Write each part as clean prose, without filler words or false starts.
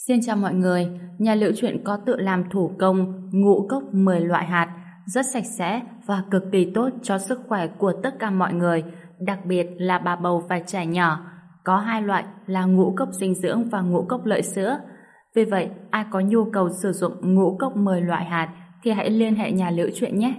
Xin chào mọi người, nhà Liễu Chuyện có tự làm thủ công ngũ cốc 10 loại hạt, rất sạch sẽ và cực kỳ tốt cho sức khỏe của tất cả mọi người, đặc biệt là bà bầu và trẻ nhỏ. Có hai loại là ngũ cốc dinh dưỡng và ngũ cốc lợi sữa. Vì vậy, ai có nhu cầu sử dụng ngũ cốc 10 loại hạt thì hãy liên hệ nhà Liễu Chuyện nhé.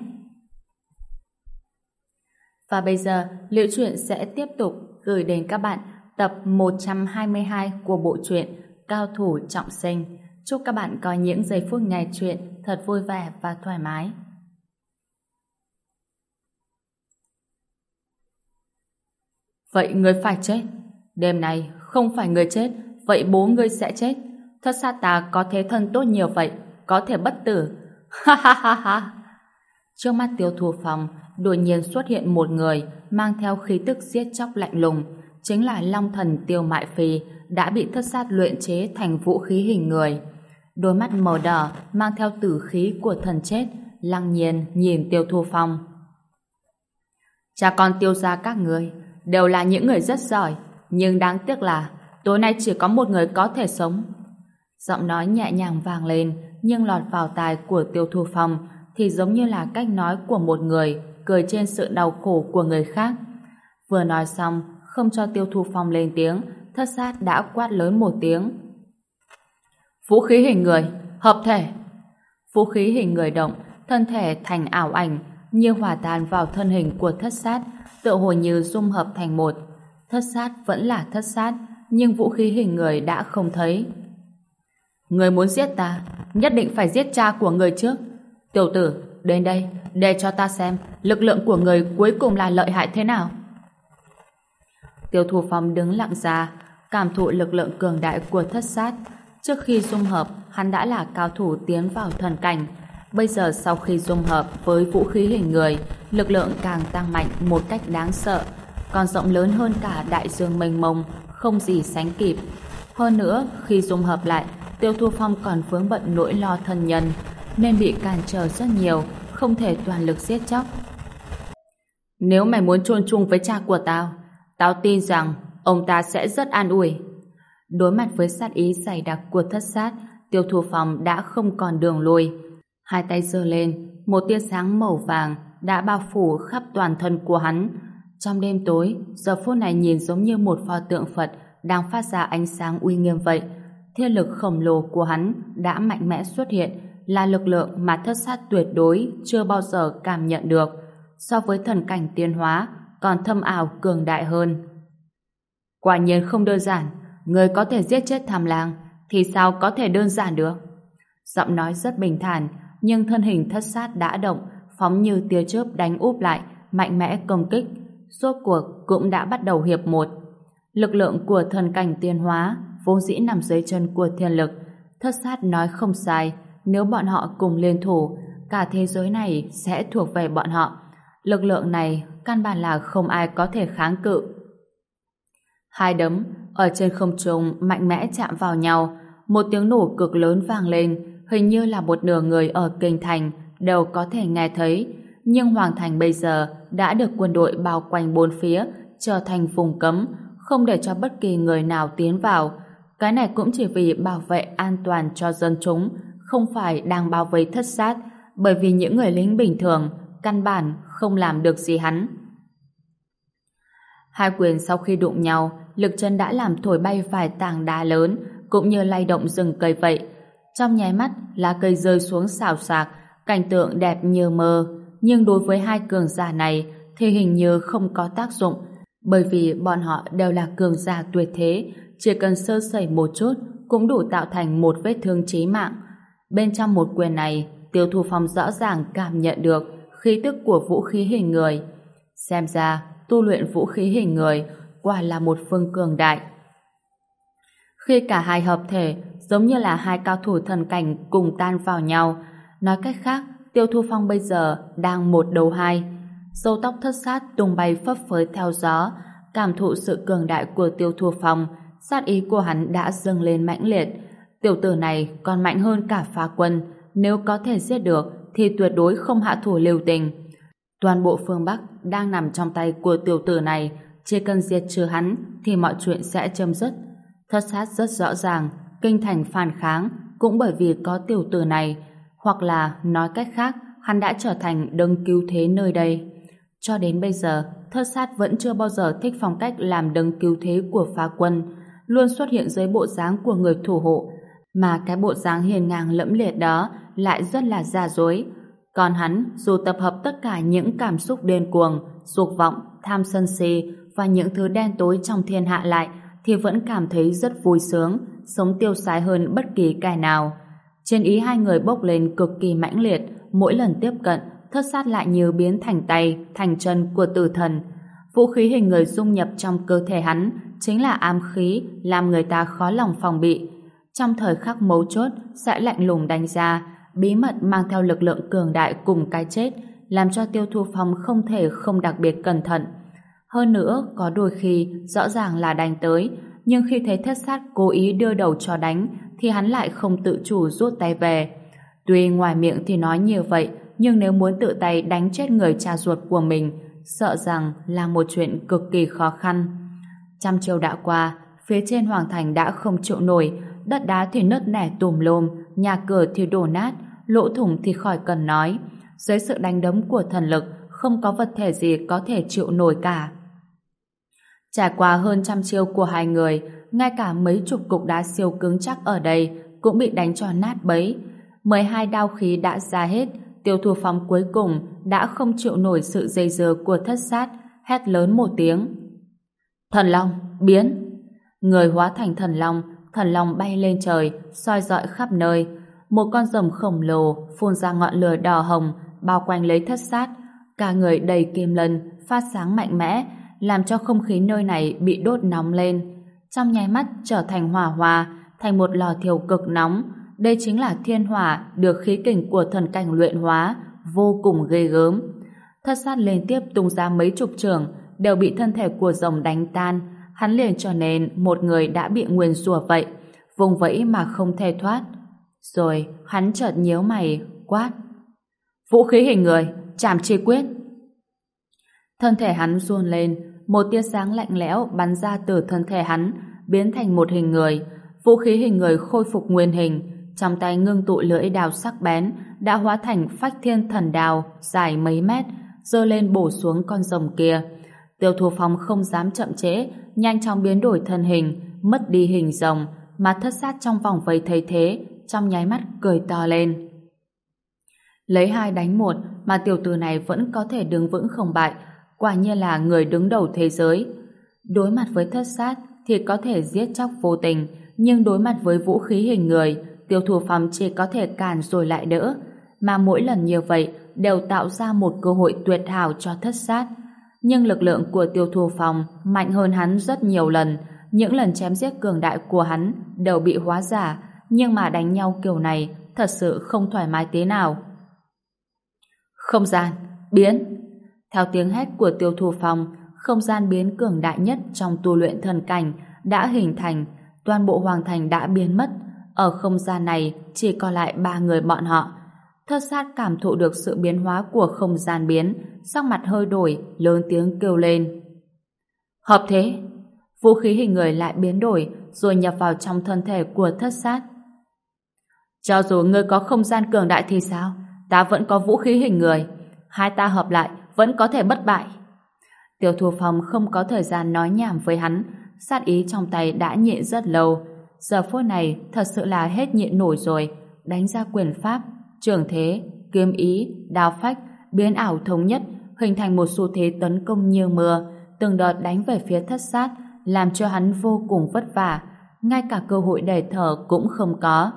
Và bây giờ, Liễu Chuyện sẽ tiếp tục gửi đến các bạn tập 122 của bộ truyện Cao thủ trọng sinh. Chúc các bạn có những giây phút nghe chuyện thật vui vẻ và thoải mái. Vậy ngươi phải chết. Đêm nay không phải ngươi chết, vậy bố ngươi sẽ chết. Thất sát ta có thế thân tốt nhiều vậy, có thể bất tử. Ha ha ha ha. Trước mắt Tiêu Thu Phong đột nhiên xuất hiện một người mang theo khí tức giết chóc lạnh lùng, chính là Long Thần Tiêu Mại Phi đã bị thất sát luyện chế thành vũ khí hình người. Đôi mắt màu đỏ mang theo tử khí của thần chết lăng nhiên nhìn Tiêu Thu Phong. Cha con Tiêu gia các người đều là những người rất giỏi, nhưng đáng tiếc là tối nay chỉ có một người có thể sống. Giọng nói nhẹ nhàng vang lên, nhưng lọt vào tai của Tiêu Thu Phong thì giống như là cách nói của một người cười trên sự đau khổ của người khác. Vừa nói xong, không cho Tiêu Thu Phong lên tiếng, thất sát đã quát lớn một tiếng. Vũ khí hình người, hợp thể. Vũ khí hình người động, thân thể thành ảo ảnh, như hòa tan vào thân hình của thất sát, tựa hồ như dung hợp thành một. Thất sát vẫn là thất sát, nhưng vũ khí hình người đã không thấy. Người muốn giết ta, nhất định phải giết cha của người trước. Tiểu tử, đến đây, để cho ta xem lực lượng của người cuối cùng là lợi hại thế nào. Tiêu Thu Phong đứng lặng ra, cảm thụ lực lượng cường đại của thất sát. Trước khi dung hợp, hắn đã là cao thủ tiến vào thần cảnh. Bây giờ sau khi dung hợp với vũ khí hình người, lực lượng càng tăng mạnh một cách đáng sợ, còn rộng lớn hơn cả đại dương mênh mông, không gì sánh kịp. Hơn nữa, khi dung hợp lại, Tiêu Thu Phong còn vướng bận nỗi lo thân nhân, nên bị cản trở rất nhiều, không thể toàn lực giết chóc. Nếu mày muốn chôn chung với cha của tao, tao tin rằng ông ta sẽ rất an ủi. Đối mặt với sát ý dày đặc của thất sát, Tiêu Thu Phong đã không còn đường lui. Hai tay giơ lên, một tia sáng màu vàng đã bao phủ khắp toàn thân của hắn. Trong đêm tối, giờ phút này nhìn giống như một pho tượng Phật đang phát ra ánh sáng uy nghiêm vậy. Thiên lực khổng lồ của hắn đã mạnh mẽ xuất hiện, là lực lượng mà thất sát tuyệt đối chưa bao giờ cảm nhận được. So với thần cảnh tiến hóa, còn thâm ảo cường đại hơn. Quả nhiên không đơn giản, người có thể giết chết Tham Lang thì sao có thể đơn giản được. Giọng nói rất bình thản, nhưng thân hình thất sát đã động, phóng như tia chớp đánh úp lại, mạnh mẽ công kích. Rốt cuộc cũng đã bắt đầu hiệp một. Lực lượng của thần cảnh tiến hóa vốn dĩ nằm dưới chân của thiên lực. Thất sát nói không sai, nếu bọn họ cùng liên thủ, cả thế giới này sẽ thuộc về bọn họ. Lực lượng này căn bản là không ai có thể kháng cự. Hai đấm ở trên không trung mạnh mẽ chạm vào nhau, một tiếng nổ cực lớn vang lên, hình như là một nửa người ở kinh thành đều có thể nghe thấy. Nhưng Hoàng Thành bây giờ đã được quân đội bao quanh bốn phía, trở thành vùng cấm, không để cho bất kỳ người nào tiến vào. Cái này cũng chỉ vì bảo vệ an toàn cho dân chúng, không phải đang bao vây thất sát, bởi vì những người lính bình thường căn bản không làm được gì hắn. Hai quyền sau khi đụng nhau, lực chân đã làm thổi bay vài tảng đá lớn, cũng như lay động rừng cây vậy. Trong nháy mắt, lá cây rơi xuống xào xạc, cảnh tượng đẹp như mơ. Nhưng đối với hai cường giả này thì hình như không có tác dụng, bởi vì bọn họ đều là cường giả tuyệt thế, chỉ cần sơ sẩy một chút cũng đủ tạo thành một vết thương chí mạng. Bên trong một quyền này, Tiêu Thu Phong rõ ràng cảm nhận được khí tức của vũ khí hình người. Xem ra, tu luyện vũ khí hình người quả là một phương cường đại. Khi cả hai hợp thể, giống như là hai cao thủ thần cảnh cùng tan vào nhau. Nói cách khác, Tiêu Thu Phong bây giờ đang một đấu hai. Râu tóc thất sát tung bay phấp phới theo gió. Cảm thụ sự cường đại của Tiêu Thu Phong, sát ý của hắn đã dâng lên mãnh liệt. Tiểu tử này còn mạnh hơn cả Phá Quân, nếu có thể giết được thì tuyệt đối không hạ thủ lưu tình. Toàn bộ phương Bắc đang nằm trong tay của tiểu tử này, chỉ cần diệt trừ hắn thì mọi chuyện sẽ chấm dứt. Thất sát rất rõ ràng, kinh thành phản kháng cũng bởi vì có tiểu tử này, hoặc là nói cách khác, hắn đã trở thành đấng cứu thế nơi đây. Cho đến bây giờ, Thất Sát vẫn chưa bao giờ thích phong cách làm đấng cứu thế của phá quân, luôn xuất hiện dưới bộ dáng của người thủ hộ, mà cái bộ dáng hiền ngang lẫm liệt đó lại rất là giả dối. Còn hắn, dù tập hợp tất cả những cảm xúc điên cuồng, dục vọng, tham sân si và những thứ đen tối trong thiên hạ lại, thì vẫn cảm thấy rất vui sướng, sống tiêu sái hơn bất kỳ kẻ nào. Chiến ý hai người bốc lên cực kỳ mãnh liệt, mỗi lần tiếp cận, Thất Sát lại như biến thành tay, thành chân của tử thần. Vũ khí hình người dung nhập trong cơ thể hắn chính là ám khí, làm người ta khó lòng phòng bị. Trong thời khắc mấu chốt sẽ lạnh lùng đánh ra, bí mật mang theo lực lượng cường đại cùng cái chết, làm cho Tiêu Thu Phong không thể không đặc biệt cẩn thận. Hơn nữa, có đôi khi rõ ràng là đánh tới, nhưng khi thấy Thất Sát cố ý đưa đầu cho đánh, thì hắn lại không tự chủ rút tay về. Tuy ngoài miệng thì nói như vậy, nhưng nếu muốn tự tay đánh chết người cha ruột của mình, sợ rằng là một chuyện cực kỳ khó khăn. Trăm chiều đã qua, phía trên hoàng thành đã không chịu nổi, đất đá thì nứt nẻ tùm lum, nhà cửa thì đổ nát, lỗ thủng thì khỏi cần nói. Dưới sự đánh đấm của thần lực, không có vật thể gì có thể chịu nổi cả. Trải qua hơn trăm chiêu của hai người, ngay cả mấy chục cục đá siêu cứng chắc ở đây cũng bị đánh cho nát bấy. 12 đao khí đã ra hết, Tiêu Thu Phong cuối cùng đã không chịu nổi sự dây dưa của Thất Sát, hét lớn một tiếng. Thần Long, biến! Người hóa thành thần long bay lên trời, soi rọi khắp nơi. Một con rồng khổng lồ phun ra ngọn lửa đỏ hồng, bao quanh lấy Thất Sát. Cả người đầy kim lân, phát sáng mạnh mẽ, làm cho không khí nơi này bị đốt nóng lên. Trong nháy mắt trở thành hỏa hoa, thành một lò thiêu cực nóng. Đây chính là thiên hỏa được khí kình của thần cảnh luyện hóa, vô cùng ghê gớm. Thất Sát liên tiếp tung ra mấy chục chưởng, đều bị thân thể của rồng đánh tan. Hắn liền trở nên một người đã bị nguyền rủa vậy, vùng vẫy mà không thể thoát. Rồi hắn chợt nhíu mày, quát: Vũ khí hình người, Trảm Chi Quyết! Thân thể hắn run lên, một tia sáng lạnh lẽo bắn ra từ thân thể hắn, biến thành một hình người. Vũ khí hình người khôi phục nguyên hình, trong tay ngưng tụ lưỡi đao sắc bén, đã hóa thành Phách Thiên Thần Đao dài mấy mét, giơ lên bổ xuống con rồng kia. Tiêu Thu Phong không dám chậm trễ, nhanh chóng biến đổi thân hình, mất đi hình rồng, mà Thất Sát trong vòng vây thấy thế, trong nháy mắt cười to lên. Lấy 2 đánh 1 mà tiểu tử này vẫn có thể đứng vững không bại, quả nhiên là người đứng đầu thế giới. Đối mặt với Thất Sát thì có thể giết chóc vô tình, nhưng đối mặt với vũ khí hình người, Tiêu Thu Phong chỉ có thể cản rồi lại đỡ, mà mỗi lần như vậy đều tạo ra một cơ hội tuyệt hảo cho Thất Sát. Nhưng lực lượng của Tiêu Thu Phong mạnh hơn hắn rất nhiều lần, những lần chém giết cường đại của hắn đều bị hóa giả, nhưng mà đánh nhau kiểu này thật sự không thoải mái thế nào. Không gian, biến! Theo tiếng hét của Tiêu Thu Phong, không gian biến cường đại nhất trong tu luyện thần cảnh đã hình thành, toàn bộ hoàng thành đã biến mất. Ở không gian này chỉ còn lại 3 người bọn họ. Thất Sát cảm thụ được sự biến hóa của không gian biến, sắc mặt hơi đổi, lớn tiếng kêu lên. Hợp thế! Vũ khí hình người lại biến đổi, rồi nhập vào trong thân thể của Thất Sát. Cho dù ngươi có không gian cường đại thì sao? Ta vẫn có vũ khí hình người. Hai ta hợp lại vẫn có thể bất bại. Tiêu Thu Phong không có thời gian nói nhảm với hắn, sát ý trong tay đã nhịn rất lâu. Giờ phút này thật sự là hết nhịn nổi rồi. Đánh ra quyền pháp, trường thế, kiếm ý, đao phách, biến ảo thống nhất, hình thành một xu thế tấn công như mưa, từng đợt đánh về phía Thất Sát, làm cho hắn vô cùng vất vả, ngay cả cơ hội để thở cũng không có.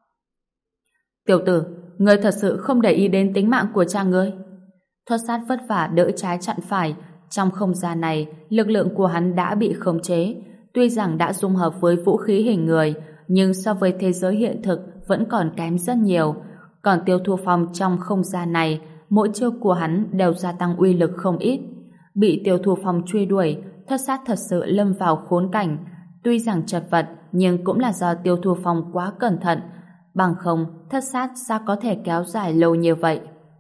Tiểu tử, ngươi thật sự không để ý đến tính mạng của cha ngươi. Thất Sát vất vả đỡ trái chặn phải. Trong không gian này, lực lượng của hắn đã bị khống chế. Tuy rằng đã dung hợp với vũ khí hình người, nhưng so với thế giới hiện thực vẫn còn kém rất nhiều. Còn Tiêu Thu Phong trong không gian này, mỗi chiêu của hắn đều gia tăng uy lực không ít. Bị Tiêu Thu Phong truy đuổi, Thất Sát thật sự lâm vào khốn cảnh. Tuy rằng chật vật, nhưng cũng là do Tiêu Thu Phong quá cẩn thận. Bằng không, Thất Sát sao có thể kéo dài lâu như vậy?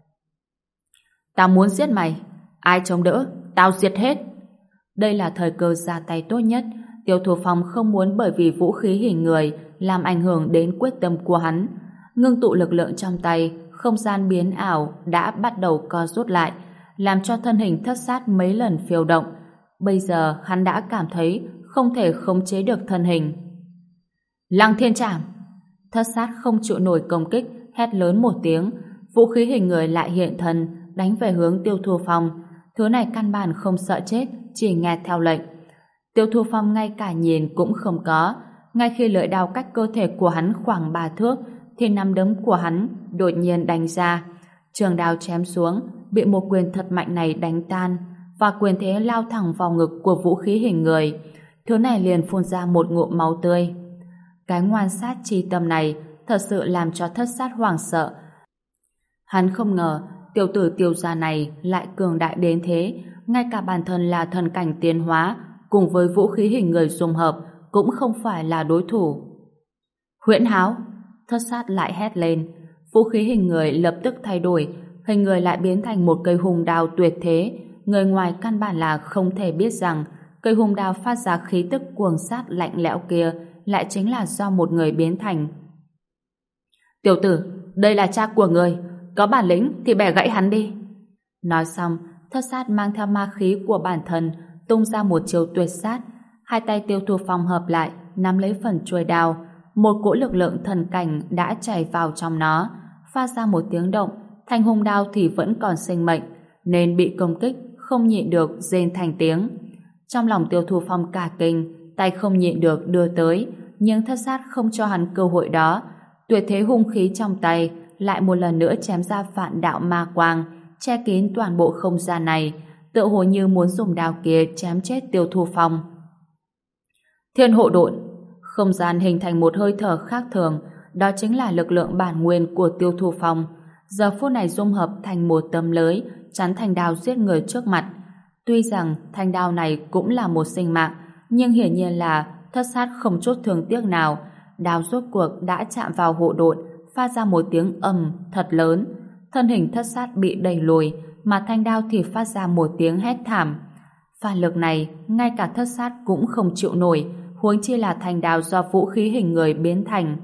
Tao muốn giết mày. Ai chống đỡ, tao diệt hết. Đây là thời cơ ra tay tốt nhất. Tiêu Thu Phong không muốn bởi vì vũ khí hình người làm ảnh hưởng đến quyết tâm của hắn. Ngưng tụ lực lượng trong tay, không gian biến ảo đã bắt đầu co rút lại, làm cho thân hình thất sát mấy lần phiêu động. Bây giờ hắn đã cảm thấy không thể khống chế được thân hình. Lăng Thiên Trảm! Thất sát không chịu nổi công kích, hét lớn một tiếng, vũ khí hình người lại hiện thân, đánh về hướng Tiêu Thu Phong. Thứ này căn bản không sợ chết, chỉ nghe theo lệnh. Tiêu Thu Phong ngay cả nhìn cũng không có. Ngay khi lưỡi đao cách cơ thể của hắn khoảng 3 thước, thì nắm đấm của hắn đột nhiên đánh ra. Trường đao chém xuống, bị một quyền thật mạnh này đánh tan, và quyền thế lao thẳng vào ngực của vũ khí hình người. Thứ này liền phun ra một ngụm máu tươi. Cái ngoan sát chi tâm này thật sự làm cho thất sát hoảng sợ. Hắn không ngờ tiểu tử Tiêu gia này lại cường đại đến thế, ngay cả bản thân là thần cảnh tiến hóa cùng với vũ khí hình người dung hợp cũng không phải là đối thủ. Huyễn Háo! Thất sát lại hét lên. Vũ khí hình người lập tức thay đổi, hình người lại biến thành một cây hùng đao tuyệt thế. Người ngoài căn bản là không thể biết rằng cây hùng đao phát ra khí tức cuồng sát lạnh lẽo kia lại chính là do một người biến thành. Tiểu tử, đây là cha của người, có bản lĩnh thì bẻ gãy hắn đi. Nói xong, thất sát mang theo ma khí của bản thân tung ra một chiêu tuyệt sát. Hai tay Tiêu Thu Phong hợp lại, nắm lấy phần chuôi đao. Một cỗ lực lượng thần cảnh đã chảy vào trong nó, phát ra một tiếng động. Thanh hung đao thì vẫn còn sinh mệnh, nên bị công kích không nhịn được rên thành tiếng. Trong lòng Tiêu Thu Phong cả kinh, tay không nhịn được đưa tới, nhưng thất sát không cho hắn cơ hội đó. Tuyệt thế hung khí trong tay lại một lần nữa chém ra vạn đạo ma quang, che kín toàn bộ không gian này, tựa hồ như muốn dùng đao kia chém chết Tiêu Thu Phong. Thiên hộ độn! Không gian hình thành một hơi thở khác thường, đó chính là lực lượng bản nguyên của Tiêu Thu Phong. Giờ phút này dung hợp thành một tấm lưới, chắn thanh đao giết người trước mặt. Tuy rằng thanh đao này cũng là một sinh mạng, nhưng hiển nhiên là thất sát không chút thương tiếc nào. Đao rốt cuộc đã chạm vào hộ độn, phát ra một tiếng ầm thật lớn. Thân hình thất sát bị đẩy lùi, mà thanh đao thì phát ra một tiếng hét thảm. Phản lực này, ngay cả thất sát cũng không chịu nổi, huống chi là thanh đao do vũ khí hình người biến thành.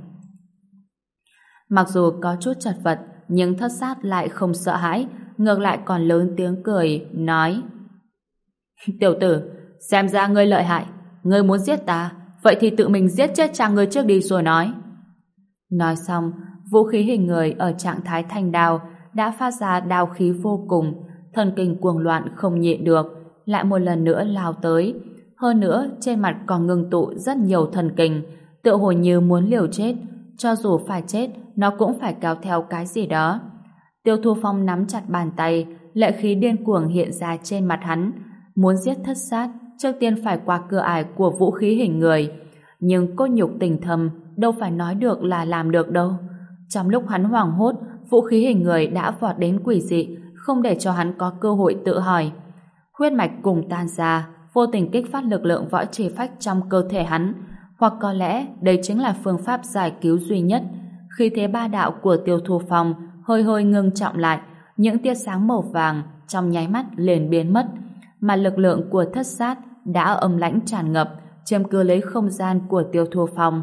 Mặc dù có chút chật vật, nhưng thất sát lại không sợ hãi, ngược lại còn lớn tiếng cười, nói: Tiểu tử, xem ra ngươi lợi hại, ngươi muốn giết ta, vậy thì tự mình giết chết cha ngươi trước đi rồi nói. Nói xong, vũ khí hình người ở trạng thái thanh đao đã phát ra đao khí vô cùng, thần kinh cuồng loạn không nhịn được, lại một lần nữa lao tới. Hơn nữa, trên mặt còn ngưng tụ rất nhiều thần kinh, tựa hồ như muốn liều chết, cho dù phải chết, nó cũng phải kéo theo cái gì đó. Tiêu Thu Phong nắm chặt bàn tay, lệ khí điên cuồng hiện ra trên mặt hắn. Muốn giết thất sát, trước tiên phải qua cửa ải của vũ khí hình người. Nhưng cốt nhục tình thầm, đâu phải nói được là làm được đâu. Trong lúc hắn hoảng hốt, vũ khí hình người đã vọt đến quỷ dị, không để cho hắn có cơ hội tự hỏi. Huyết mạch cùng tan ra, vô tình kích phát lực lượng võ trì phách trong cơ thể hắn, hoặc có lẽ đây chính là phương pháp giải cứu duy nhất. Khi thế ba đạo của Tiêu Thu Phong hơi hơi ngưng trọng lại, những tia sáng màu vàng trong nháy mắt liền biến mất, mà lực lượng của thất sát đã âm lãnh tràn ngập, chiếm cứ lấy không gian của Tiêu Thu Phong.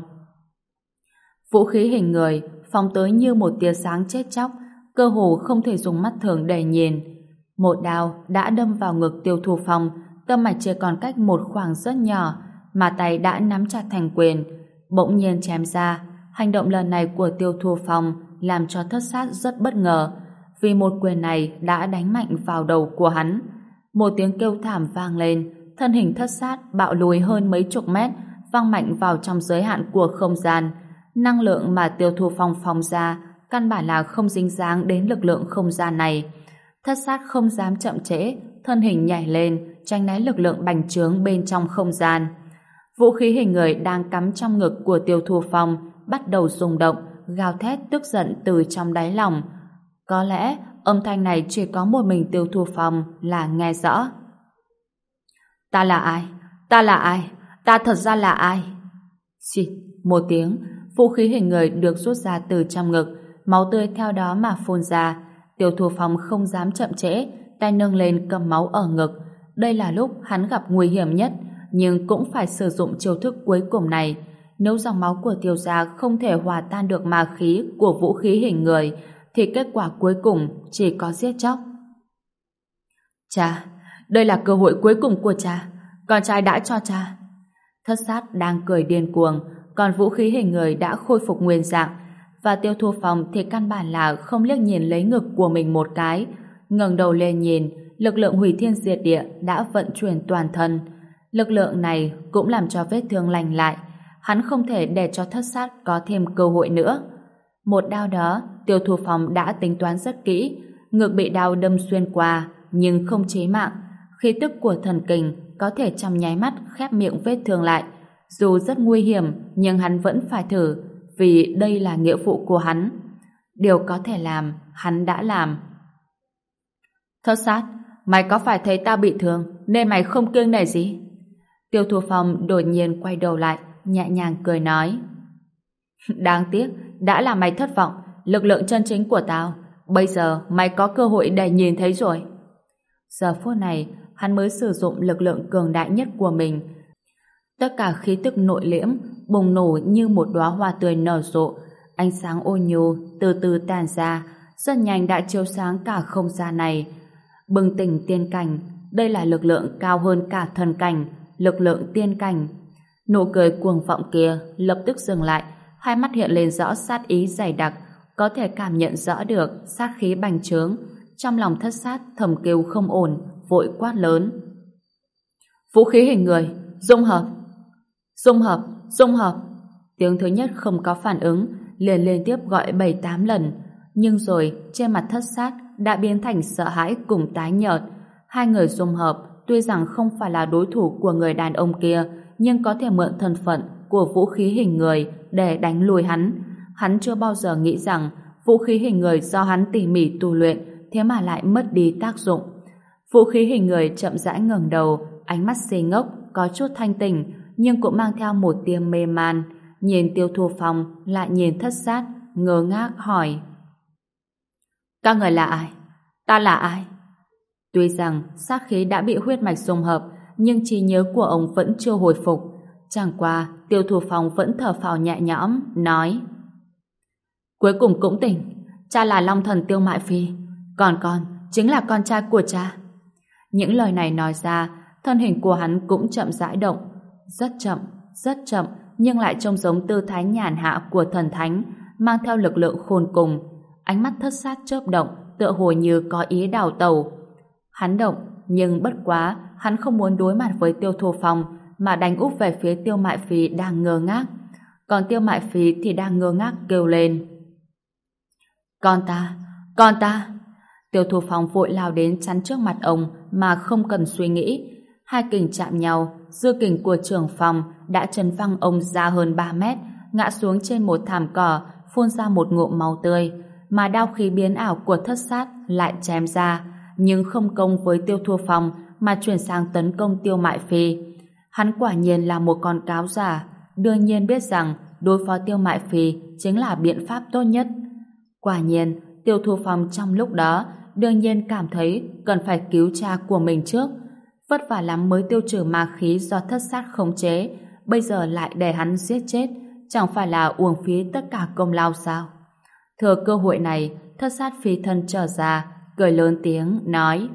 Vũ khí hình người phóng tới như một tia sáng chết chóc, cơ hồ không thể dùng mắt thường để nhìn. Một đao đã đâm vào ngực Tiêu Thu Phong, tâm mạch chỉ còn cách một khoảng rất nhỏ, mà tay đã nắm chặt thành quyền, bỗng nhiên chém ra. Hành động lần này của Tiêu Thu Phong làm cho thất sát rất bất ngờ, vì một quyền này đã đánh mạnh vào đầu của hắn. Một tiếng kêu thảm vang lên, thân hình thất sát bạo lùi hơn mấy chục mét, văng mạnh vào trong giới hạn của không gian. Năng lượng mà Tiêu Thu Phong phóng ra căn bản là không dính dáng đến lực lượng không gian này. Thất sát không dám chậm trễ, thân hình nhảy lên, tránh né lực lượng bành trướng bên trong không gian. Vũ khí hình người đang cắm trong ngực của Tiêu Thu Phong bắt đầu rung động, gào thét tức giận từ trong đáy lòng. Có lẽ âm thanh này chỉ có một mình Tiêu Thu Phong là nghe rõ. Ta là ai? Ta là ai? Ta thật ra là ai? Xịt một tiếng, vũ khí hình người được rút ra từ trong ngực, máu tươi theo đó mà phun ra. Tiêu Thu Phong không dám chậm trễ, tay nâng lên cầm máu ở ngực. Đây là lúc hắn gặp nguy hiểm nhất, nhưng cũng phải sử dụng chiêu thức cuối cùng này. Nếu dòng máu của Tiêu gia không thể hòa tan được ma khí của vũ khí hình người, thì kết quả cuối cùng chỉ có giết chóc. Cha, đây là cơ hội cuối cùng của cha. Con trai đã cho cha. Thất sát đang cười điên cuồng, còn vũ khí hình người đã khôi phục nguyên dạng, và Tiêu Thu Phong thì căn bản là không liếc nhìn lấy ngực của mình một cái. Ngẩng đầu lên nhìn, lực lượng hủy thiên diệt địa đã vận chuyển toàn thân. Lực lượng này cũng làm cho vết thương lành lại. Hắn không thể để cho thất sát có thêm cơ hội nữa. Một đao đó, Tiêu Thu Phong đã tính toán rất kỹ. Ngực bị đao đâm xuyên qua, nhưng không chí mạng. Khí tức của thần kình có thể trong nháy mắt khép miệng vết thương lại. Dù rất nguy hiểm, nhưng hắn vẫn phải thử, vì đây là nghĩa vụ của hắn. Điều có thể làm, hắn đã làm. Thất sát, mày có phải thấy tao bị thương, nên mày không kiêng nể gì? Tiêu Thu Phong đột nhiên quay đầu lại, nhẹ nhàng cười nói. Đáng tiếc, đã làm mày thất vọng, lực lượng chân chính của tao. Bây giờ mày có cơ hội để nhìn thấy rồi. Giờ phút này, hắn mới sử dụng lực lượng cường đại nhất của mình. Tất cả khí tức nội liễm bùng nổ như một đóa hoa tươi nở rộ, ánh sáng ôn nhu từ từ tàn ra, rất nhanh đã chiếu sáng cả không gian này. Bừng tỉnh tiên cảnh, đây là lực lượng cao hơn cả thần cảnh, lực lượng tiên cảnh. Nụ cười cuồng vọng kia lập tức dừng lại, hai mắt hiện lên rõ sát ý dày đặc, có thể cảm nhận rõ được sát khí bành trướng. Trong lòng thất sát thầm kêu không ổn, vội quát lớn. Vũ khí hình người, dung hợp! Dung hợp! Dung hợp! Tiếng thứ nhất không có phản ứng, liền liên tiếp gọi 7-8 lần. Nhưng rồi, trên mặt thất sát đã biến thành sợ hãi cùng tái nhợt. Hai người dung hợp, tuy rằng không phải là đối thủ của người đàn ông kia, nhưng có thể mượn thân phận của vũ khí hình người để đánh lùi hắn. Hắn chưa bao giờ nghĩ rằng vũ khí hình người do hắn tỉ mỉ tu luyện, thế mà lại mất đi tác dụng. Vũ khí hình người chậm rãi ngẩng đầu, ánh mắt si ngốc, có chút thanh tỉnh, nhưng cũng mang theo một tia mê man. Nhìn Tiêu Thu Phong, lại nhìn thất sát, ngơ ngác hỏi. Các người là ai? Ta là ai? Tuy rằng sát khí đã bị huyết mạch dung hợp, nhưng trí nhớ của ông vẫn chưa hồi phục. Chẳng qua, Tiêu Thu Phong vẫn thở phào nhẹ nhõm, nói. Cuối cùng cũng tỉnh, cha là Long Thần Tiêu Mại Phi, còn con chính là con trai của cha. Những lời này nói ra, thân hình của hắn cũng chậm rãi động, rất chậm, nhưng lại trông giống tư thái nhàn hạ của thần thánh, mang theo lực lượng khôn cùng. Ánh mắt thất sát chớp động, tựa hồ như có ý đào tẩu. Hắn động, nhưng bất quá, hắn không muốn đối mặt với Tiêu Thu Phong, mà đánh úp về phía Tiêu Mại Phi đang ngơ ngác. Còn Tiêu Mại Phi thì đang ngơ ngác kêu lên. Con ta! Tiêu Thu Phong vội lao đến chắn trước mặt ông mà không cần suy nghĩ. Hai kình chạm nhau, dư kình của trưởng phòng đã chấn văng ông ra hơn 3 mét, ngã xuống trên một thảm cỏ, phun ra một ngụm máu tươi, mà đao khí biến ảo của thất sát lại chém ra, nhưng không công với Tiêu Thu Phong mà chuyển sang tấn công Tiêu Mại Phi. Hắn quả nhiên là một con cáo giả, đương nhiên biết rằng đối phó Tiêu Mại Phi chính là biện pháp tốt nhất. Quả nhiên, Tiêu Thu Phong trong lúc đó đương nhiên cảm thấy cần phải cứu cha của mình trước. Vất vả lắm mới tiêu trừ ma khí do thất sát khống chế, bây giờ lại để hắn giết chết, chẳng phải là uổng phí tất cả công lao sao? Thừa cơ hội này, thất sát phi thân trở ra, cười lớn tiếng, nói.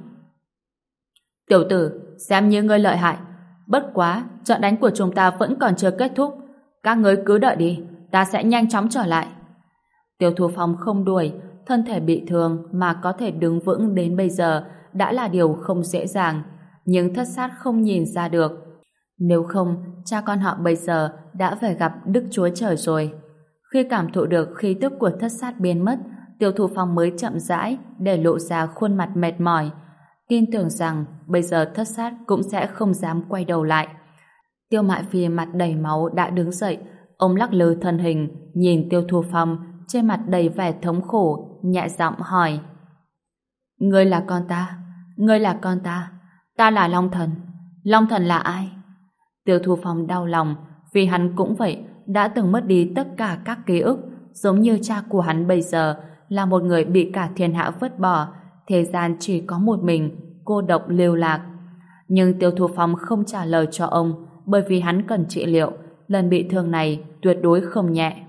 Tiểu tử, xem như ngươi lợi hại. Bất quá, trận đánh của chúng ta vẫn còn chưa kết thúc. Các ngươi cứ đợi đi, ta sẽ nhanh chóng trở lại. Tiêu Thu Phong không đuổi, thân thể bị thương mà có thể đứng vững đến bây giờ đã là điều không dễ dàng. Nhưng thất sát không nhìn ra được. Nếu không, cha con họ bây giờ đã về gặp Đức Chúa Trời rồi. Khi cảm thụ được khí tức của thất sát biến mất, Tiêu Thu Phong mới chậm rãi để lộ ra khuôn mặt mệt mỏi. Tin tưởng rằng bây giờ thất sát cũng sẽ không dám quay đầu lại. Tiêu Mại Phi mặt đầy máu đã đứng dậy, ông lắc lư thân hình, nhìn Tiêu Thu Phong trên mặt đầy vẻ thống khổ, nhẹ giọng hỏi. Ngươi là con ta? Ngươi là con ta? Ta là Long Thần. Long Thần là ai? Tiêu Thu Phong đau lòng, vì hắn cũng vậy, đã từng mất đi tất cả các ký ức, giống như cha của hắn bây giờ là một người bị cả thiên hạ vứt bỏ, thế gian chỉ có một mình, cô độc lưu lạc. Nhưng Tiêu Thu Phong không trả lời cho ông, bởi vì hắn cần trị liệu, lần bị thương này tuyệt đối không nhẹ.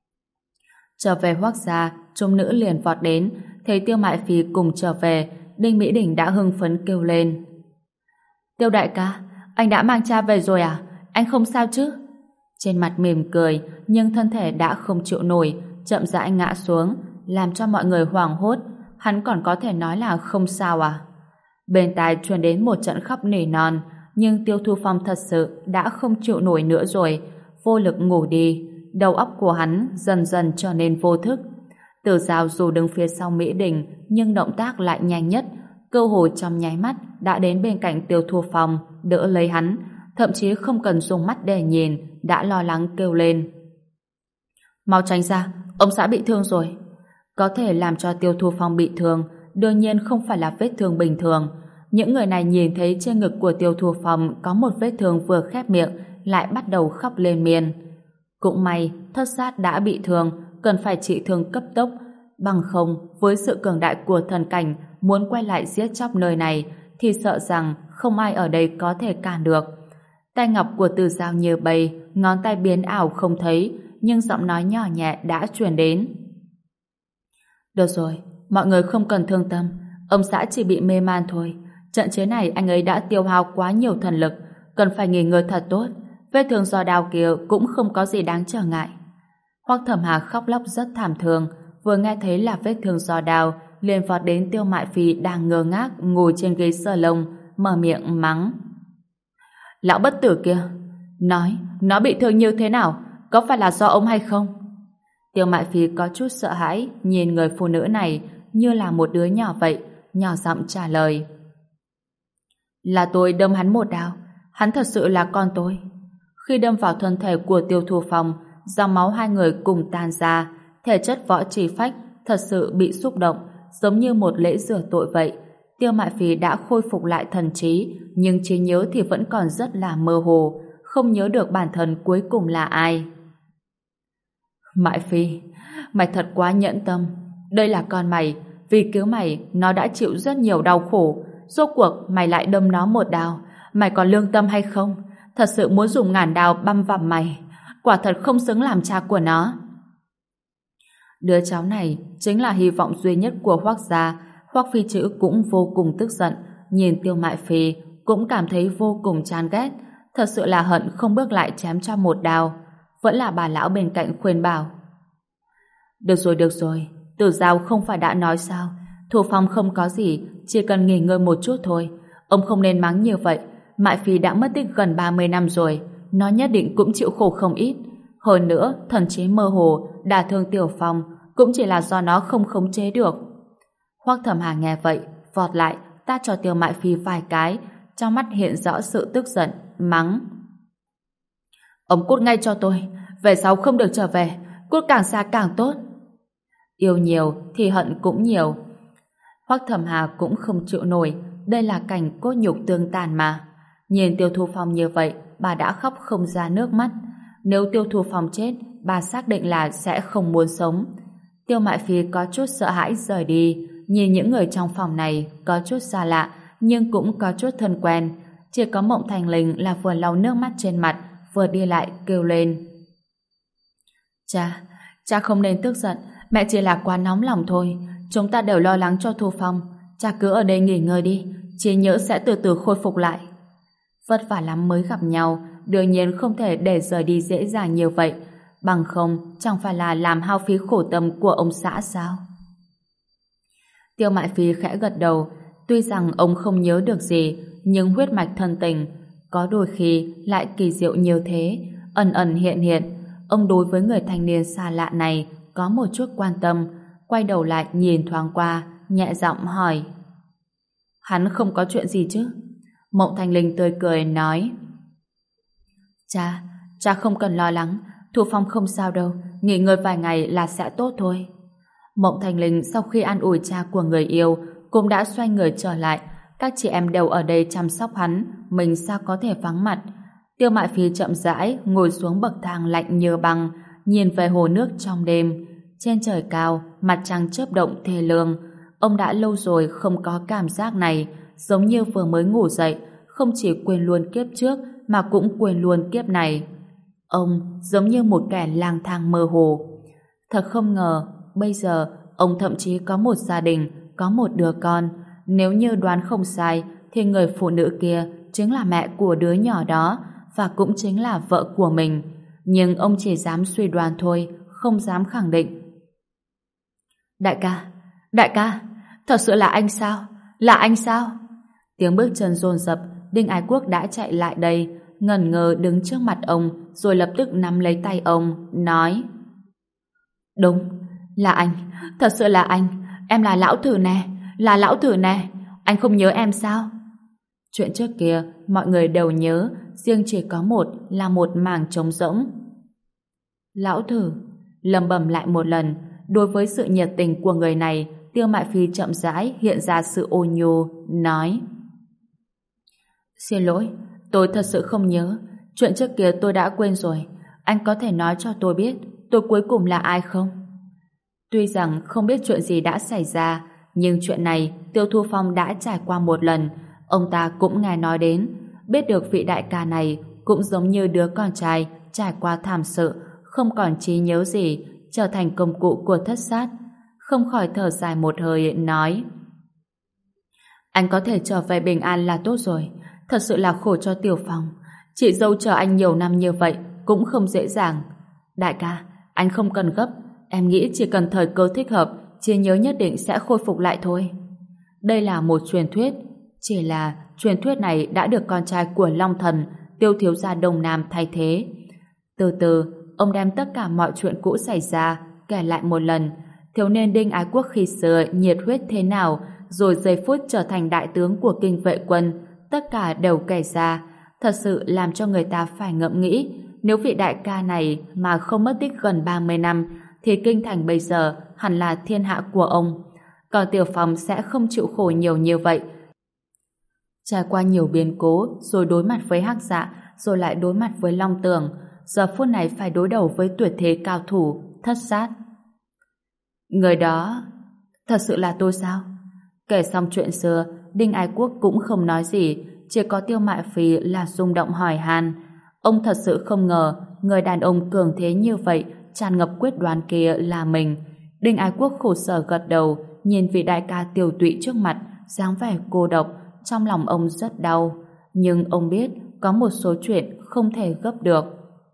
Trở về Hoắc gia, chúng nữ liền vọt đến, thấy Tiêu Mại Phi cùng trở về, Đinh Mỹ Đình đã hưng phấn kêu lên. Tiêu đại ca, anh đã mang cha về rồi à? Anh không sao chứ? Trên mặt mỉm cười, nhưng thân thể đã không chịu nổi, chậm rãi ngã xuống, làm cho mọi người hoảng hốt. Hắn còn có thể nói là không sao à? Bên tai truyền đến một trận khóc nỉ non, nhưng Tiêu Thu Phong thật sự đã không chịu nổi nữa rồi, vô lực ngủ đi. Đầu óc của hắn dần dần trở nên vô thức. Tử Giao dù đứng phía sau Mỹ Đình, nhưng động tác lại nhanh nhất, cơ hội trong nháy mắt đã đến bên cạnh Tiêu Thu Phong, đỡ lấy hắn, thậm chí không cần dùng mắt để nhìn, đã lo lắng kêu lên. Mau tránh ra, ông xã bị thương rồi. Có thể làm cho Tiêu Thu Phong bị thương, đương nhiên không phải là vết thương bình thường. Những người này nhìn thấy trên ngực của Tiêu Thu Phong có một vết thương vừa khép miệng, lại bắt đầu khóc lên miên. Cũng may, Thất Sát đã bị thương, cần phải trị thương cấp tốc. Bằng không, với sự cường đại của thần cảnh, muốn quay lại giết chóc nơi này, thì sợ rằng không ai ở đây có thể cản được. Tay ngọc của Từ Giao như bay, ngón tay biến ảo không thấy, nhưng giọng nói nhỏ nhẹ đã truyền đến. Được rồi, mọi người không cần thương tâm, ông xã chỉ bị mê man thôi. Trận chiến này anh ấy đã tiêu hao quá nhiều thần lực, cần phải nghỉ ngơi thật tốt. Vết thương do đao kia cũng không có gì đáng trở ngại. Hoắc Thẩm Hà khóc lóc rất thảm thương, vừa nghe thấy là vết thương do đao, liền vọt đến Tiêu Mại Phi đang ngơ ngác ngồi trên ghế salon, mở miệng mắng. Lão bất tử kia, nói, nó bị thương như thế nào? Có phải là do ông hay không? Tiêu Mại Phi có chút sợ hãi, nhìn người phụ nữ này như là một đứa nhỏ vậy, nhỏ giọng trả lời. Là tôi đâm hắn một đao, hắn thật sự là con tôi. Khi đâm vào thân thể của Tiêu Thu Phong, dòng máu hai người cùng tan ra, thể chất Võ Trì Phách thật sự bị xúc động, giống như một lễ rửa tội vậy. Tiêu Mại Phi đã khôi phục lại thần trí, nhưng trí nhớ thì vẫn còn rất là mơ hồ, không nhớ được bản thân cuối cùng là ai. Mại Phi, mày thật quá nhẫn tâm. Đây là con mày, vì cứu mày, nó đã chịu rất nhiều đau khổ. Rốt cuộc mày lại đâm nó một đao, mày còn lương tâm hay không? Thật sự muốn dùng ngàn đao băm vằm mày, quả thật không xứng làm cha của nó. Đứa cháu này chính là hy vọng duy nhất của Hoắc gia. Hoắc Phi Chữ cũng vô cùng tức giận, nhìn Tiêu Mại Phi cũng cảm thấy vô cùng chán ghét, thật sự là hận không bước lại chém cho một đao. Vẫn là bà lão bên cạnh khuyên bảo. Được rồi, Tử Giao không phải đã nói sao, Thu Phong không có gì, chỉ cần nghỉ ngơi một chút thôi. Ông không nên mắng như vậy, Mại Phi đã mất tích gần 30 năm rồi, nó nhất định cũng chịu khổ không ít. Hơn nữa, thần trí mơ hồ, đả thương Tiểu Phong cũng chỉ là do nó không khống chế được. Hoắc Thẩm Hà nghe vậy, vọt lại, tát cho Tiêu Mại Phi vài cái, trong mắt hiện rõ sự tức giận, mắng. Ông cút ngay cho tôi, về sau không được trở về, cút càng xa càng tốt. Yêu nhiều thì hận cũng nhiều. Hoắc Thẩm Hà cũng không chịu nổi, đây là cảnh cốt nhục tương tàn mà. Nhìn Tiêu Thu Phong như vậy, bà đã khóc không ra nước mắt. Nếu Tiêu Thu Phong chết, bà xác định là sẽ không muốn sống. Tiêu Mại Phi có chút sợ hãi rời đi, nhìn những người trong phòng này có chút xa lạ, nhưng cũng có chút thân quen. Chỉ có Mộng Thành Linh là vừa lau nước mắt trên mặt, vừa đi lại kêu lên. Cha không nên tức giận, mẹ chỉ là quá nóng lòng thôi. Chúng ta đều lo lắng cho Thu Phong. Cha cứ ở đây nghỉ ngơi đi, trí nhớ sẽ từ từ khôi phục lại. Vất vả lắm mới gặp nhau, đương nhiên không thể để rời đi dễ dàng như vậy. Bằng không, chẳng phải là làm hao phí khổ tâm của ông xã sao? Tiêu Mại Phi khẽ gật đầu, tuy rằng ông không nhớ được gì, nhưng huyết mạch thân tình có đôi khi lại kỳ diệu như thế, ẩn ẩn hiện hiện. Ông đối với người thanh niên xa lạ này có một chút quan tâm, quay đầu lại nhìn thoáng qua, nhẹ giọng hỏi. Hắn không có chuyện gì chứ? Mộng Thanh Linh tươi cười nói. Cha không cần lo lắng, Thu Phong không sao đâu, nghỉ ngơi vài ngày là sẽ tốt thôi. Mộng Thanh Linh sau khi an ủi cha của người yêu cũng đã xoay người trở lại, các chị em đều ở đây chăm sóc hắn, mình sao có thể vắng mặt. Tiêu Mại Phi chậm rãi ngồi xuống bậc thang lạnh như băng, nhìn về hồ nước trong đêm. Trên trời cao, mặt trăng chớp động thê lương. Ông đã lâu rồi không có cảm giác này, giống như vừa mới ngủ dậy, không chỉ quên luôn kiếp trước mà cũng quên luôn kiếp này. Ông giống như một kẻ lang thang mơ hồ. Thật không ngờ, bây giờ ông thậm chí có một gia đình, có một đứa con. Nếu như đoán không sai, thì người phụ nữ kia chính là mẹ của đứa nhỏ đó, và cũng chính là vợ của mình. Nhưng ông chỉ dám suy đoán thôi, không dám khẳng định. Đại ca, thật sự là anh sao? Là anh sao? Tiếng bước chân dồn dập, Đinh Ái Quốc đã chạy lại đây, ngẩn ngơ đứng trước mặt ông, rồi lập tức nắm lấy tay ông, nói: Đúng, là anh, thật sự là anh, em là lão thử nè, là lão thử nè, anh không nhớ em sao? Chuyện trước kia, mọi người đều nhớ, riêng chỉ có một là một mảng trống rỗng. Lão thử, lẩm bẩm lại một lần, đối với sự nhiệt tình của người này, Tiêu Mại Phi chậm rãi hiện ra sự ôn nhu, nói: Xin lỗi, tôi thật sự không nhớ, chuyện trước kia tôi đã quên rồi, anh có thể nói cho tôi biết tôi cuối cùng là ai không? Tuy rằng không biết chuyện gì đã xảy ra, nhưng chuyện này Tiêu Thu Phong đã trải qua một lần, ông ta cũng nghe nói đến, biết được vị đại ca này cũng giống như đứa con trai trải qua thảm sự, không còn trí nhớ gì, trở thành công cụ của thất sát. Không khỏi thở dài một hơi, nói: Anh có thể trở về bình an là tốt rồi, thật sự là khổ cho Tiểu Phong. Chị dâu chờ anh nhiều năm như vậy cũng không dễ dàng. Đại ca, anh không cần gấp, em nghĩ chỉ cần thời cơ thích hợp, trí nhớ nhất định sẽ khôi phục lại thôi. Đây là một truyền thuyết, chỉ là truyền thuyết này đã được con trai của Long Thần, Tiêu thiếu gia Đông Nam thay thế. Từ từ, ông đem tất cả mọi chuyện cũ xảy ra kể lại một lần. Thiếu niên Đinh Ái Quốc khi xưa nhiệt huyết thế nào, rồi giây phút trở thành đại tướng của Kinh Vệ Quân, tất cả đều kể ra. Thật sự làm cho người ta phải ngẫm nghĩ, nếu vị đại ca này mà không mất tích gần 30 năm, thì kinh thành bây giờ hẳn là thiên hạ của ông. Còn Tiểu Phong sẽ không chịu khổ nhiều như vậy. Trải qua nhiều biến cố, rồi đối mặt với Hắc Dạ, rồi lại đối mặt với Long Tường, giờ phút này phải đối đầu với tuyệt thế cao thủ, Thất Sát. Người đó thật sự là tôi sao? Kể xong chuyện xưa, Đinh Ái Quốc cũng không nói gì, chỉ có Tiêu Mại Phi là rung động hỏi han. Ông thật sự không ngờ người đàn ông cường thế như vậy, tràn ngập quyết đoán kia là mình. Đinh Ái Quốc khổ sở gật đầu, nhìn vị đại ca tiều tụy trước mặt, dáng vẻ cô độc, trong lòng ông rất đau. Nhưng ông biết có một số chuyện không thể gấp được.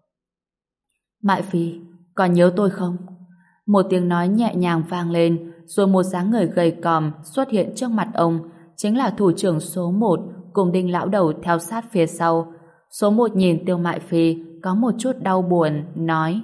Mại Phi, còn nhớ tôi không? Một tiếng nói nhẹ nhàng vang lên, rồi một dáng người gầy còm xuất hiện trước mặt ông, chính là thủ trưởng số 1 cùng Đinh lão đầu theo sát phía sau. Số 1 nhìn Tiêu Mại Phi có một chút đau buồn, nói: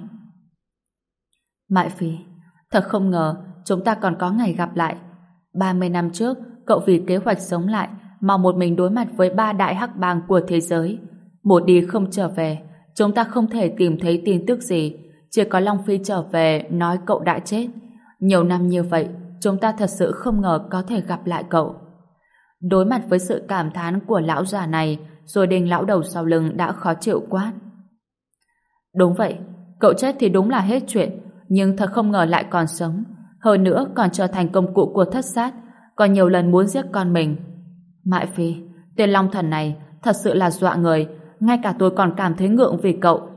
Mại Phi, thật không ngờ chúng ta còn có ngày gặp lại. 30 năm trước, cậu vì kế hoạch sống lại mà một mình đối mặt với 3 đại hắc bang của thế giới. Một đi không trở về, chúng ta không thể tìm thấy tin tức gì. Chỉ có Long Phi trở về nói cậu đã chết. Nhiều năm như vậy, chúng ta thật sự không ngờ có thể gặp lại cậu. Đối mặt với sự cảm thán của lão già này, rồi Đinh lão đầu sau lưng đã khó chịu quát: Đúng vậy, cậu chết thì đúng là hết chuyện, nhưng thật không ngờ lại còn sống. Hơn nữa còn trở thành công cụ của thất sát, còn nhiều lần muốn giết con mình. Mại Phi, tên Long Thần này thật sự là dọa người, ngay cả tôi còn cảm thấy ngượng vì cậu.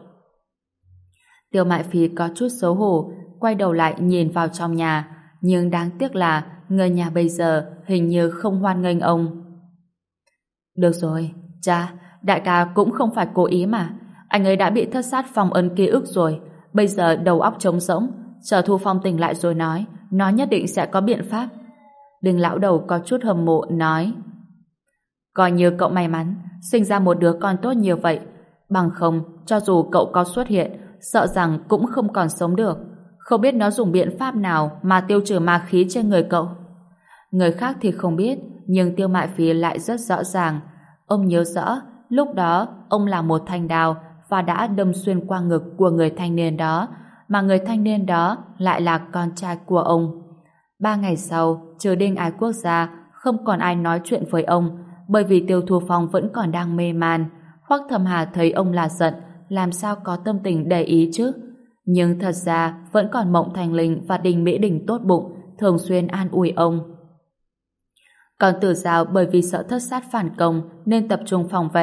Tiêu Mại Phi có chút xấu hổ, quay đầu lại nhìn vào trong nhà, nhưng đáng tiếc là người nhà bây giờ hình như không hoan nghênh ông. Được rồi, cha, đại ca cũng không phải cố ý mà. Anh ấy đã bị thất sát phong ấn ký ức rồi, bây giờ đầu óc trống rỗng, chờ Thu Phong tỉnh lại rồi nói, nó nhất định sẽ có biện pháp. Đinh lão đầu có chút hâm mộ nói: Coi như cậu may mắn sinh ra một đứa con tốt như vậy, bằng không cho dù cậu có xuất hiện, sợ rằng cũng không còn sống được. Không biết nó dùng biện pháp nào mà tiêu trừ ma khí trên người cậu. Người khác thì không biết, nhưng Tiêu Mại Phi lại rất rõ ràng. Ông nhớ rõ, lúc đó ông là một thanh đao và đã đâm xuyên qua ngực của người thanh niên đó, mà người thanh niên đó lại là con trai của ông. 3 ngày sau, trừ Đinh Ái Quốc ra, không còn ai nói chuyện với ông, bởi vì Tiêu Thu Phong vẫn còn đang mê man. Hoắc Thầm Hà thấy ông là giận, làm sao có tâm tình để ý chứ? Nhưng thật ra vẫn còn Mộng Thành Linh và Đinh Mỹ Đình tốt bụng, thường xuyên an ủi ông. Còn Tử Giao bởi vì sợ thất sát phản công nên tập trung phòng vệ,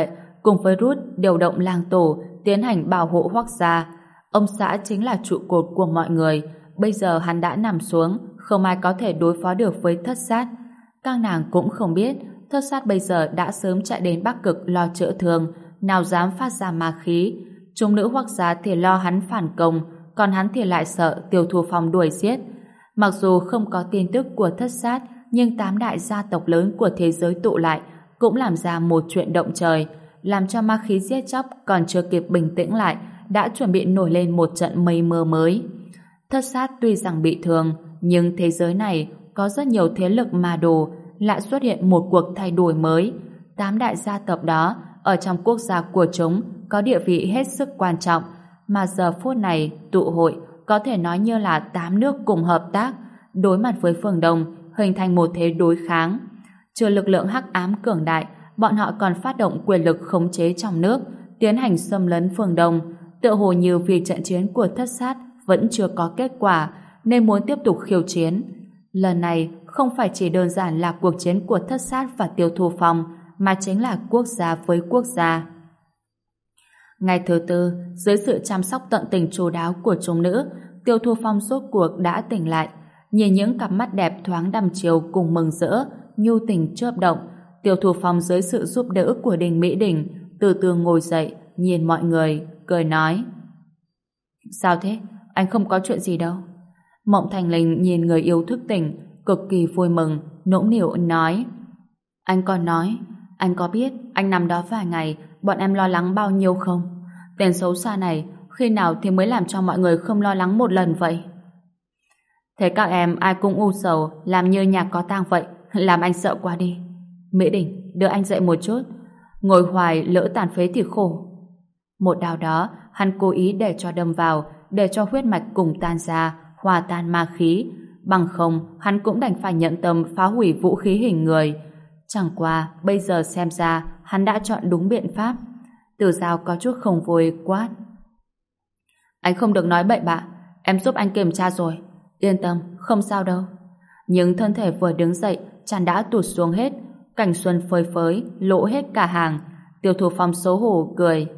cùng với Ruth điều động lang tổ tiến hành bảo hộ Hoắc gia. Ông xã chính là trụ cột của mọi người, bây giờ hắn đã nằm xuống, không ai có thể đối phó được với Thất Sát. Các nàng cũng không biết Thất Sát bây giờ đã sớm chạy đến Bắc Cực lo chữa thương, nào dám phát ra ma khí. Chúng nữ Hoắc gia thì lo hắn phản công, còn hắn thì lại sợ Tiêu Thu Phong đuổi giết. Mặc dù không có tin tức của Thất Sát, nhưng 8 đại gia tộc lớn của thế giới tụ lại cũng làm ra một chuyện động trời, làm cho ma khí giết chóc còn chưa kịp bình tĩnh lại đã chuẩn bị nổi lên một trận mây mưa mới. Thất Sát tuy rằng bị thương, nhưng thế giới này có rất nhiều thế lực ma đồ, lại xuất hiện một cuộc thay đổi mới. 8 đại gia tộc đó ở trong quốc gia của chúng có địa vị hết sức quan trọng, mà giờ phút này tụ hội có thể nói như là 8 nước cùng hợp tác đối mặt với phương Đông, hình thành một thế đối kháng. Trừ lực lượng hắc ám cường đại, bọn họ còn phát động quyền lực khống chế trong nước, tiến hành xâm lấn phương Đông. Tựa hồ như vì trận chiến của Thất Sát vẫn chưa có kết quả nên muốn tiếp tục khiêu chiến. Lần này không phải chỉ đơn giản là cuộc chiến của Thất Sát và Tiêu Thu Phong, mà chính là quốc gia với quốc gia. Ngày thứ tư, dưới sự chăm sóc tận tình chu đáo của chúng nữ, Tiêu Thu Phong rốt cuộc đã tỉnh lại. Nhìn những cặp mắt đẹp thoáng đăm chiều cùng mừng rỡ, nhu tình chớp động, Tiêu Thu Phong dưới sự giúp đỡ của Đình Mỹ Đình từ từ ngồi dậy, nhìn mọi người, cười nói: Sao thế? Anh không có chuyện gì đâu. Mộng Thành Linh nhìn người yêu thức tỉnh, cực kỳ vui mừng, nũng nịu nói: Anh còn nói, anh có biết anh nằm đó vài ngày bọn em lo lắng bao nhiêu không? Tên xấu xa này khi nào thì mới làm cho mọi người không lo lắng một lần vậy? Thế các em ai cũng u sầu, làm như nhà có tang vậy, làm anh sợ quá đi. Mỹ Đình, đưa anh dậy một chút. Ngồi hoài lỡ tàn phế thì khổ. Một đao đó hắn cố ý để cho đâm vào, để cho huyết mạch cùng tan ra, hòa tan ma khí. Bằng không hắn cũng đành phải nhận tâm phá hủy vũ khí hình người. Chẳng qua bây giờ xem ra hắn đã chọn đúng biện pháp. Từ Giao có chút không vui quát: Anh không được nói bậy bạ, em giúp anh kiểm tra rồi. Yên tâm, không sao đâu. Nhưng thân thể vừa đứng dậy chăn đã tụt xuống hết, cảnh xuân phơi phới lộ hết cả hàng. Tiêu Thu Phong xấu hổ cười: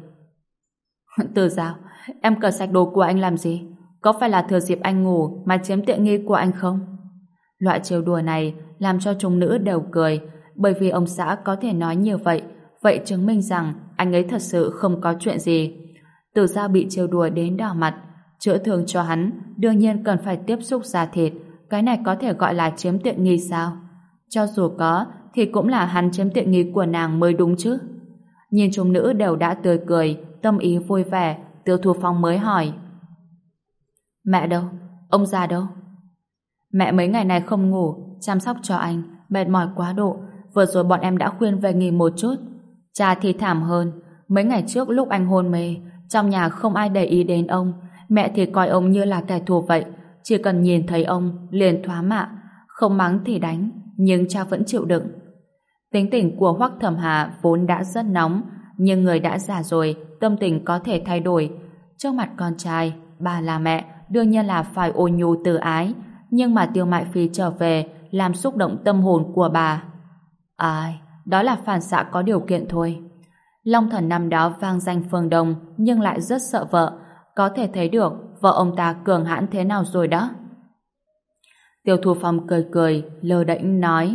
Từ Giao, em cởi sạch đồ của anh làm gì? Có phải là thừa dịp anh ngủ mà chiếm tiện nghi của anh không? Loại trêu đùa này làm cho chúng nữ đều cười, bởi vì ông xã có thể nói như vậy, vậy chứng minh rằng anh ấy thật sự không có chuyện gì. Từ Giao bị trêu đùa đến đỏ mặt, chữa thương cho hắn đương nhiên cần phải tiếp xúc da thịt, cái này có thể gọi là chiếm tiện nghi sao? Cho dù có thì cũng là hắn chiếm tiện nghi của nàng mới đúng chứ. Nhìn chúng nữ đều đã tươi cười, tâm ý vui vẻ, Tiêu Thu Phong mới hỏi: Mẹ đâu? Ông già đâu? Mẹ mấy ngày này không ngủ, chăm sóc cho anh, mệt mỏi quá độ, vừa rồi bọn em đã khuyên về nghỉ một chút. Cha thì thảm hơn, mấy ngày trước lúc anh hôn mê, trong nhà không ai để ý đến ông, mẹ thì coi ông như là kẻ thù vậy, chỉ cần nhìn thấy ông liền thoá mạ, không mắng thì đánh, nhưng cha vẫn chịu đựng. Tính tình của Hoắc Thẩm Hà vốn đã rất nóng, nhưng người đã già rồi, tâm tình có thể thay đổi. Trước mặt con trai, bà là mẹ, đương nhiên là phải ôn nhu từ ái, nhưng mà Tiêu Mại Phi trở về làm xúc động tâm hồn của bà. Ai, đó là phản xạ có điều kiện thôi. Long Thần năm đó vang danh phương Đông nhưng lại rất sợ vợ, có thể thấy được vợ ông ta cường hãn thế nào rồi đó. Tiêu Thu Phong cười cười, lơ đễnh nói: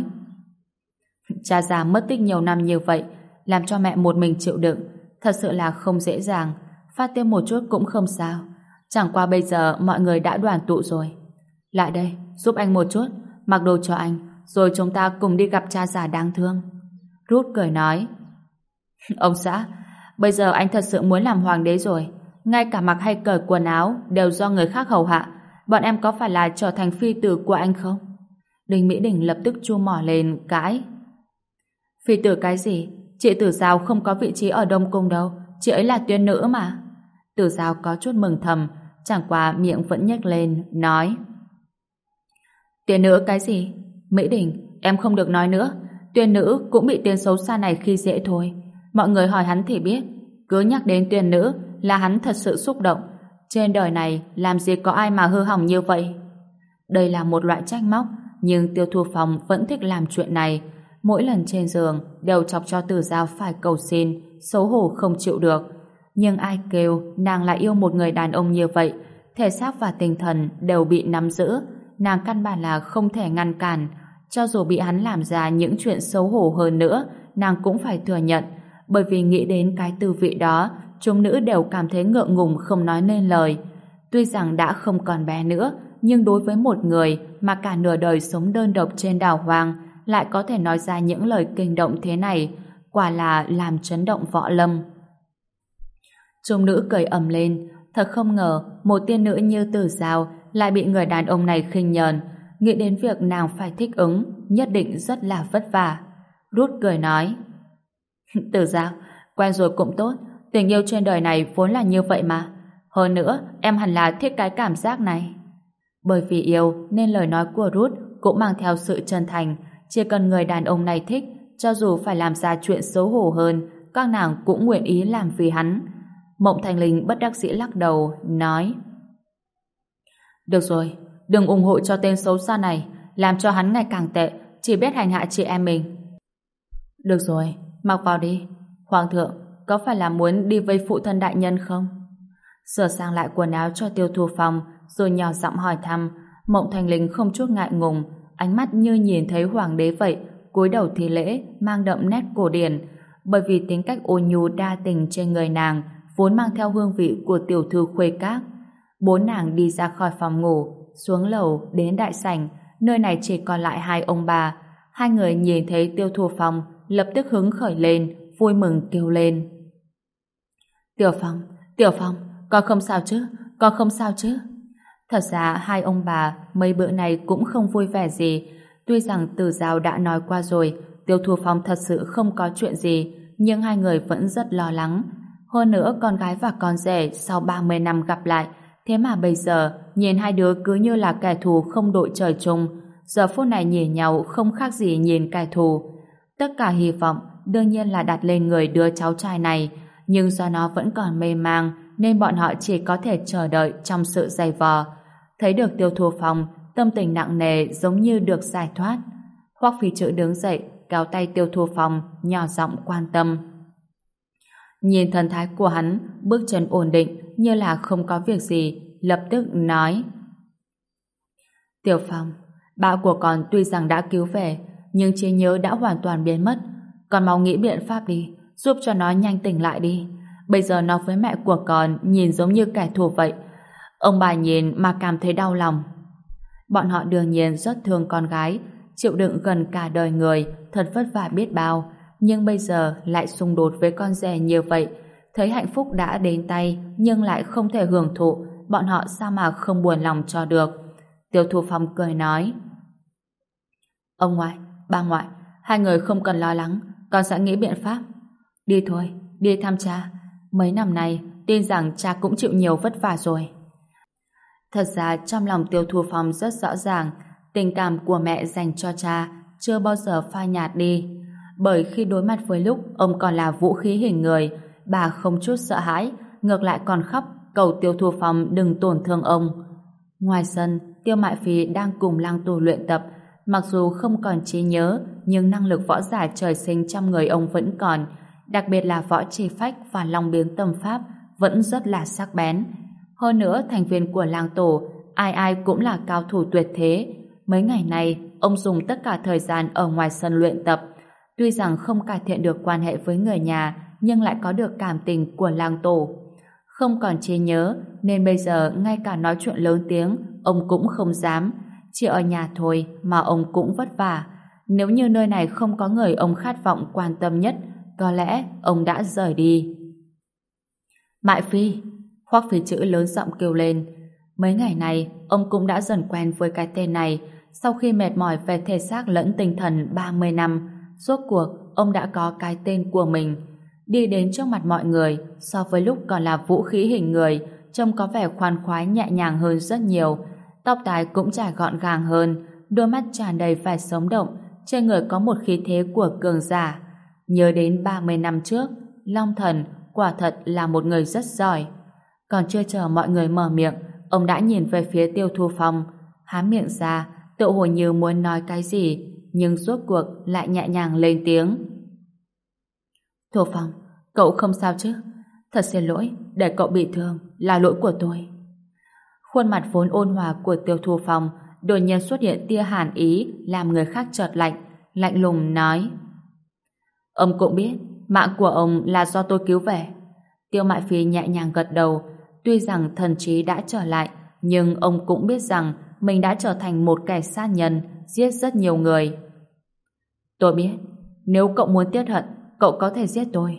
Cha già mất tích nhiều năm như vậy, làm cho mẹ một mình chịu đựng, thật sự là không dễ dàng. Phát tiết một chút cũng không sao. Chẳng qua bây giờ mọi người đã đoàn tụ rồi. Lại đây, giúp anh một chút, mặc đồ cho anh, rồi chúng ta cùng đi gặp cha già đáng thương. Ruth cười nói: Ông xã, bây giờ anh thật sự muốn làm hoàng đế rồi. Ngay cả mặc hay cởi quần áo đều do người khác hầu hạ. Bọn em có phải là trở thành phi tử của anh không? Đình Mỹ Đình lập tức chu mỏ lên cãi: Phi tử cái gì? Chị Tử Giao không có vị trí ở Đông Cung đâu, chị ấy là tuyên nữ mà. Tử Giao có chút mừng thầm, chẳng qua miệng vẫn nhếch lên, nói: Tuyên nữ cái gì? Mỹ Đình, em không được nói nữa. Tuyên nữ cũng bị tên xấu xa này khi dễ thôi. Mọi người hỏi hắn thì biết, cứ nhắc đến tuyên nữ là hắn thật sự xúc động. Trên đời này làm gì có ai mà hư hỏng như vậy? Đây là một loại trách móc, nhưng Tiêu Thu Phong vẫn thích làm chuyện này. mỗi lần trên giường đều chọc cho Tử Giao phải cầu xin, xấu hổ không chịu được. Nhưng ai kêu nàng lại yêu một người đàn ông như vậy, thể xác và tinh thần đều bị nắm giữ, nàng căn bản là không thể ngăn cản. Cho dù bị hắn làm ra những chuyện xấu hổ hơn nữa, nàng cũng phải thừa nhận, bởi vì nghĩ đến cái tư vị đó, chúng nữ đều cảm thấy ngượng ngùng không nói nên lời. Tuy rằng đã không còn bé nữa, nhưng đối với một người mà cả nửa đời sống đơn độc trên đảo hoang lại có thể nói ra những lời kinh động thế này, quả là làm chấn động võ lâm. Chúng nữ cười ầm lên, thật không ngờ một tiên nữ như Tử Giao lại bị người đàn ông này khinh nhờn. Nghĩ đến việc nàng phải thích ứng, nhất định rất là vất vả. Rút cười nói: Tử Giao, quen rồi cũng tốt, tình yêu trên đời này vốn là như vậy mà. Hơn nữa, em hẳn là thích cái cảm giác này. Bởi vì yêu nên lời nói của Ruth cũng mang theo sự chân thành, chỉ cần người đàn ông này thích, cho dù phải làm ra chuyện xấu hổ hơn, các nàng cũng nguyện ý làm vì hắn. Mộng Thành Linh bất đắc dĩ lắc đầu, nói: Được rồi, đừng ủng hộ cho tên xấu xa này, làm cho hắn ngày càng tệ, chỉ biết hành hạ chị em mình. Được rồi, mặc vào đi. Hoàng thượng, có phải là muốn đi với phụ thân đại nhân không? Sửa sang lại quần áo cho Tiêu Thu Phong, rồi nhỏ giọng hỏi thăm. Mộng Thành Linh không chút ngại ngùng, ánh mắt như nhìn thấy hoàng đế vậy, cúi đầu thi lễ, mang đậm nét cổ điển. Bởi vì tính cách ôn nhu đa tình trên người nàng vốn mang theo hương vị của tiểu thư khuê các. Bốn nàng đi ra khỏi phòng ngủ, xuống lầu đến đại sảnh, nơi này chỉ còn lại hai ông bà. Hai người nhìn thấy Tiêu Thu Phong lập tức hứng khởi lên, vui mừng kêu lên: Tiểu Phong, con không sao chứ, con không sao chứ. Thật ra hai ông bà mấy bữa này cũng không vui vẻ gì. Tuy rằng Tử Giao đã nói qua rồi Tiêu Thu Phong thật sự không có chuyện gì, nhưng hai người vẫn rất lo lắng. Hơn nữa con gái và con rể sau 30 năm gặp lại, thế mà bây giờ nhìn hai đứa cứ như là kẻ thù không đội trời chung. Giờ phút này nhìn nhau không khác gì nhìn kẻ thù. Tất cả hy vọng đương nhiên là đặt lên người đứa cháu trai này, nhưng do nó vẫn còn mê mang nên bọn họ chỉ có thể chờ đợi trong sự dày vò. Thấy được Tiêu Thu Phong, tâm tình nặng nề giống như được giải thoát. Hoắc Phi Chữ đứng dậy, kéo tay Tiêu Thu Phong, nhỏ giọng quan tâm. Nhìn thần thái của hắn, bước chân ổn định như là không có việc gì, lập tức nói: Tiểu Phong, bão của con tuy rằng đã cứu về, nhưng trí nhớ đã hoàn toàn biến mất. Con mau nghĩ biện pháp đi, giúp cho nó nhanh tỉnh lại đi. Bây giờ nó với mẹ của con nhìn giống như kẻ thù vậy. Ông bà nhìn mà cảm thấy đau lòng. Bọn họ đương nhiên rất thương con gái, chịu đựng gần cả đời người, thật vất vả biết bao, nhưng bây giờ lại xung đột với con rể như vậy. Thấy hạnh phúc đã đến tay nhưng lại không thể hưởng thụ, bọn họ sao mà không buồn lòng cho được. Tiêu Thu Phong cười nói: Ông ngoại, bà ngoại, hai người không cần lo lắng, con sẽ nghĩ biện pháp. Đi thôi, đi thăm cha. Mấy năm nay tin rằng cha cũng chịu nhiều vất vả rồi. Thật ra trong lòng Tiêu Thu Phong rất rõ ràng, tình cảm của mẹ dành cho cha chưa bao giờ phai nhạt đi. Bởi khi đối mặt với lúc ông còn là vũ khí hình người, bà không chút sợ hãi, ngược lại còn khóc cầu Tiêu Thu Phong đừng tổn thương ông. Ngoài sân, Tiêu Mại Phi đang cùng Lang Tù luyện tập. Mặc dù không còn trí nhớ, nhưng năng lực võ giả trời sinh trong người ông vẫn còn, đặc biệt là võ chi phách và long biến tâm pháp vẫn rất là sắc bén. Hơn nữa, thành viên của Lang Tổ ai ai cũng là cao thủ tuyệt thế. Mấy ngày nay, ông dùng tất cả thời gian ở ngoài sân luyện tập. Tuy rằng không cải thiện được quan hệ với người nhà, nhưng lại có được cảm tình của Lang Tổ. Không còn trí nhớ, nên bây giờ ngay cả nói chuyện lớn tiếng, ông cũng không dám. Chỉ ở nhà thôi mà ông cũng vất vả. Nếu như nơi này không có người ông khát vọng quan tâm nhất, có lẽ ông đã rời đi. Mại Phi! Hoắc Phi Chữ lớn giọng kêu lên. Mấy ngày này, ông cũng đã dần quen với cái tên này. Sau khi mệt mỏi về thể xác lẫn tinh thần 30 năm, rốt cuộc ông đã có cái tên của mình. Đi đến trước mặt mọi người, so với lúc còn là vũ khí hình người, trông có vẻ khoan khoái nhẹ nhàng hơn rất nhiều. Tóc tai cũng trải gọn gàng hơn, đôi mắt tràn đầy vẻ sống động, trên người có một khí thế của cường giả. Nhớ đến 30 năm trước, Long Thần quả thật là một người rất giỏi. Còn chưa chờ mọi người mở miệng, ông đã nhìn về phía Tiêu Thu Phong, há miệng ra, tự hồ như muốn nói cái gì, nhưng rốt cuộc lại nhẹ nhàng lên tiếng. Thu Phong, cậu không sao chứ? Thật xin lỗi, để cậu bị thương là lỗi của tôi. Khuôn mặt vốn ôn hòa của Tiêu Thu Phong đột nhiên xuất hiện tia hàn ý làm người khác chợt lạnh, lạnh lùng nói. Ông cũng biết, mạng của ông là do tôi cứu về. Tiêu Mại Phi nhẹ nhàng gật đầu, tuy rằng thần trí đã trở lại, nhưng ông cũng biết rằng mình đã trở thành một kẻ sát nhân, giết rất nhiều người. Tôi biết, nếu cậu muốn tiết hận, cậu có thể giết tôi.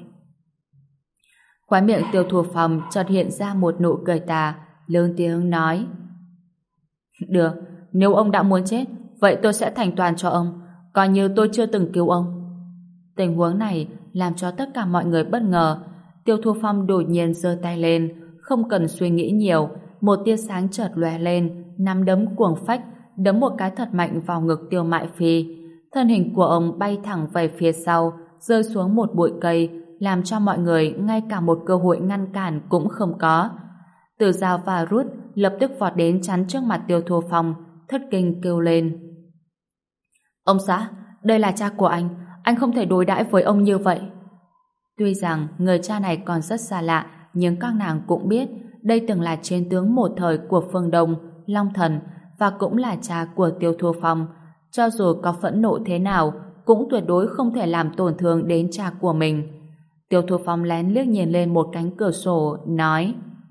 Khóe miệng Tiêu Thu Phong chợt hiện ra một nụ cười tà, lớn tiếng nói. Được, nếu ông đã muốn chết, vậy tôi sẽ thành toàn cho ông, coi như tôi chưa từng cứu ông. Tình huống này làm cho tất cả mọi người bất ngờ. Tiêu Thu Phong đột nhiên giơ tay lên, không cần suy nghĩ nhiều, một tia sáng chợt lóe lên, nắm đấm cuồng phách, đấm một cái thật mạnh vào ngực Tiêu Mại Phi. Thân hình của ông bay thẳng về phía sau, rơi xuống một bụi cây, làm cho mọi người ngay cả một cơ hội ngăn cản cũng không có. Từ Dao và Rút lập tức vọt đến chắn trước mặt Tiêu Thu Phong, thất kinh kêu lên. Ông xã, đây là cha của anh không thể đối đãi với ông như vậy. Tuy rằng người cha này còn rất xa lạ, nhưng các nàng cũng biết đây từng là chiến tướng một thời của phương Đông, Long Thần, và cũng là cha của Tiêu Thu Phong. Cho dù có phẫn nộ thế nào, cũng tuyệt đối không thể làm tổn thương đến cha của mình. Tiêu Thu Phong lén liếc nhìn lên một cánh cửa sổ, nói.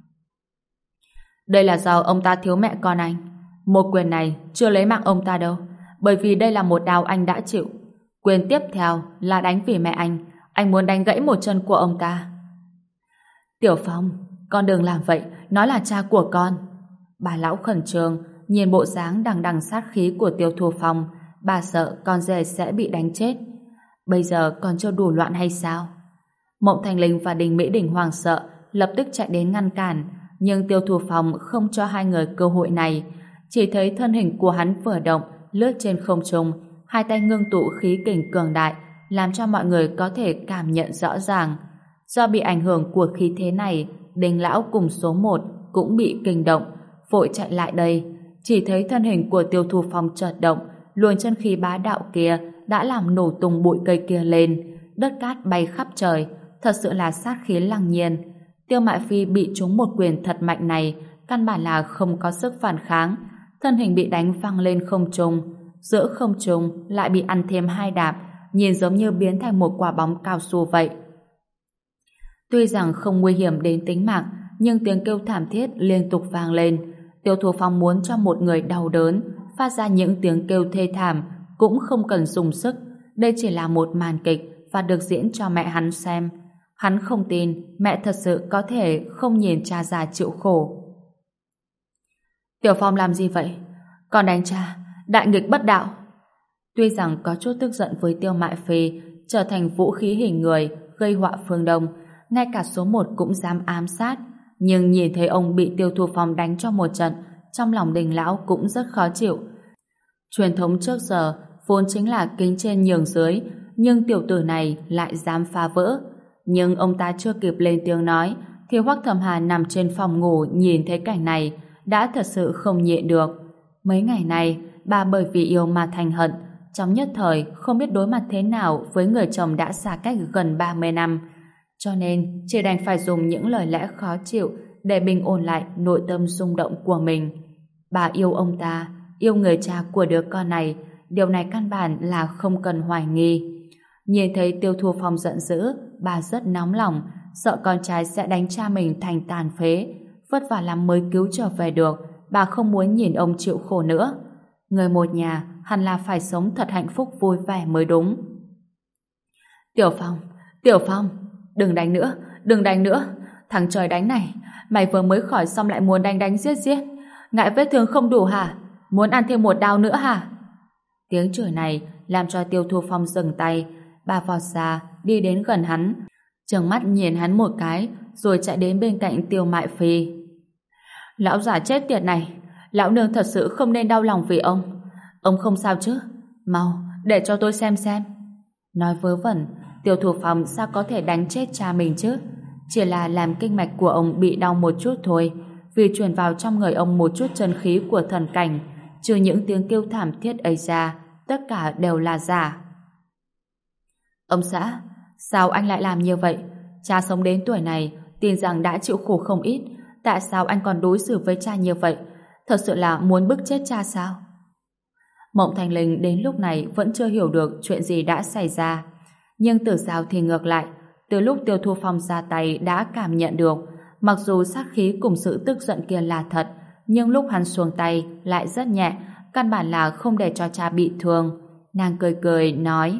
Đây là do ông ta thiếu mẹ con anh. Một quyền này chưa lấy mạng ông ta đâu, bởi vì đây là một đau anh đã chịu. Quyền tiếp theo là đánh vì mẹ anh muốn đánh gãy một chân của ông ta. Tiểu Phong, con đừng làm vậy, nó là cha của con. Bà lão khẩn trương, nhìn bộ dáng đằng đằng sát khí của Tiêu Thu Phong, bà sợ con rể sẽ bị đánh chết. Bây giờ còn chưa đủ loạn hay sao? Mộng Thành Linh và Đình Mỹ Đình hoảng sợ, lập tức chạy đến ngăn cản, nhưng Tiêu Thu Phong không cho hai người cơ hội này. Chỉ thấy thân hình của hắn vừa động, lướt trên không trung, hai tay ngưng tụ khí kình cường đại, làm cho mọi người có thể cảm nhận rõ ràng. Do bị ảnh hưởng của khí thế này, Đình lão cùng số 1 cũng bị kinh động, vội chạy lại đây. Chỉ thấy thân hình của Tiêu Thu Phong chợt động, luồng chân khí bá đạo kia đã làm nổ tung bụi cây kia lên, đất cát bay khắp trời, thật sự là sát khí lăng nhiên. Tiêu Mại Phi bị trúng một quyền thật mạnh này, căn bản là không có sức phản kháng, thân hình bị đánh văng lên không trung, giữa không trung lại bị ăn thêm 2 đạp, nhìn giống như biến thành một quả bóng cao su vậy. Tuy rằng không nguy hiểm đến tính mạng, nhưng tiếng kêu thảm thiết liên tục vang lên. Tiêu Thu Phong muốn cho một người đau đớn phát ra những tiếng kêu thê thảm cũng không cần dùng sức. Đây chỉ là một màn kịch và được diễn cho mẹ hắn xem. Hắn không tin mẹ thật sự có thể không nhìn cha già chịu khổ. Tiểu Phong làm gì vậy? Con đánh cha, đại nghịch bất đạo. Tuy rằng có chút tức giận với Tiêu Mại Phi trở thành vũ khí hình người gây họa phương Đông, ngay cả số 1 cũng dám ám sát, nhưng nhìn thấy ông bị Tiêu Thu Phong đánh cho một trận, trong lòng Đình lão cũng rất khó chịu. Truyền thống trước giờ vốn chính là kính trên nhường dưới, nhưng tiểu tử này lại dám phá vỡ. Nhưng ông ta chưa kịp lên tiếng nói thì Hoắc Thẩm Hà nằm trên phòng ngủ nhìn thấy cảnh này đã thật sự không nhịn được. Mấy ngày này bà bởi vì yêu mà thành hận, trong nhất thời không biết đối mặt thế nào với người chồng đã xa cách gần 30 năm, cho nên chỉ đành phải dùng những lời lẽ khó chịu để bình ổn lại nội tâm rung động của mình. Bà yêu ông ta, yêu người cha của đứa con này, điều này căn bản là không cần hoài nghi. Nhìn thấy Tiêu Thu Phong giận dữ, bà rất nóng lòng, sợ con trai sẽ đánh cha mình thành tàn phế, vất vả lắm mới cứu trở về được, bà không muốn nhìn ông chịu khổ nữa. Người một nhà hẳn là phải sống thật hạnh phúc vui vẻ mới đúng. Tiểu Phong, đừng đánh nữa, thằng trời đánh này, mày vừa mới khỏi xong lại muốn đánh giết, ngại vết thương không đủ hả? Muốn ăn thêm một đao nữa hả? Tiếng chửi này làm cho Tiêu Thu Phong dừng tay, bà vọt ra đi đến gần hắn, trừng mắt nhìn hắn một cái rồi chạy đến bên cạnh Tiêu Mại Phi. Lão già chết tiệt này, lão nương thật sự không nên đau lòng vì ông không sao chứ? Mau để cho tôi xem. Nói vớ vẩn, Tiêu Thu Phong sao có thể đánh chết cha mình chứ? Chỉ là làm kinh mạch của ông bị đau một chút thôi, vì truyền vào trong người ông một chút chân khí của thần cảnh, trừ những tiếng kêu thảm thiết ấy ra tất cả đều là giả. Ông xã, sao anh lại làm như vậy? Cha sống đến tuổi này, tin rằng đã chịu khổ không ít. Tại sao anh còn đối xử với cha như vậy? Thật sự là muốn bức chết cha sao? Mộng Thanh Linh đến lúc này vẫn chưa hiểu được chuyện gì đã xảy ra. Nhưng Tử Giao thì ngược lại. Từ lúc Tiêu Thu Phong ra tay đã cảm nhận được, mặc dù sát khí cùng sự tức giận kia là thật, nhưng lúc hắn xuống tay lại rất nhẹ, căn bản là không để cho cha bị thương. Nàng cười cười nói: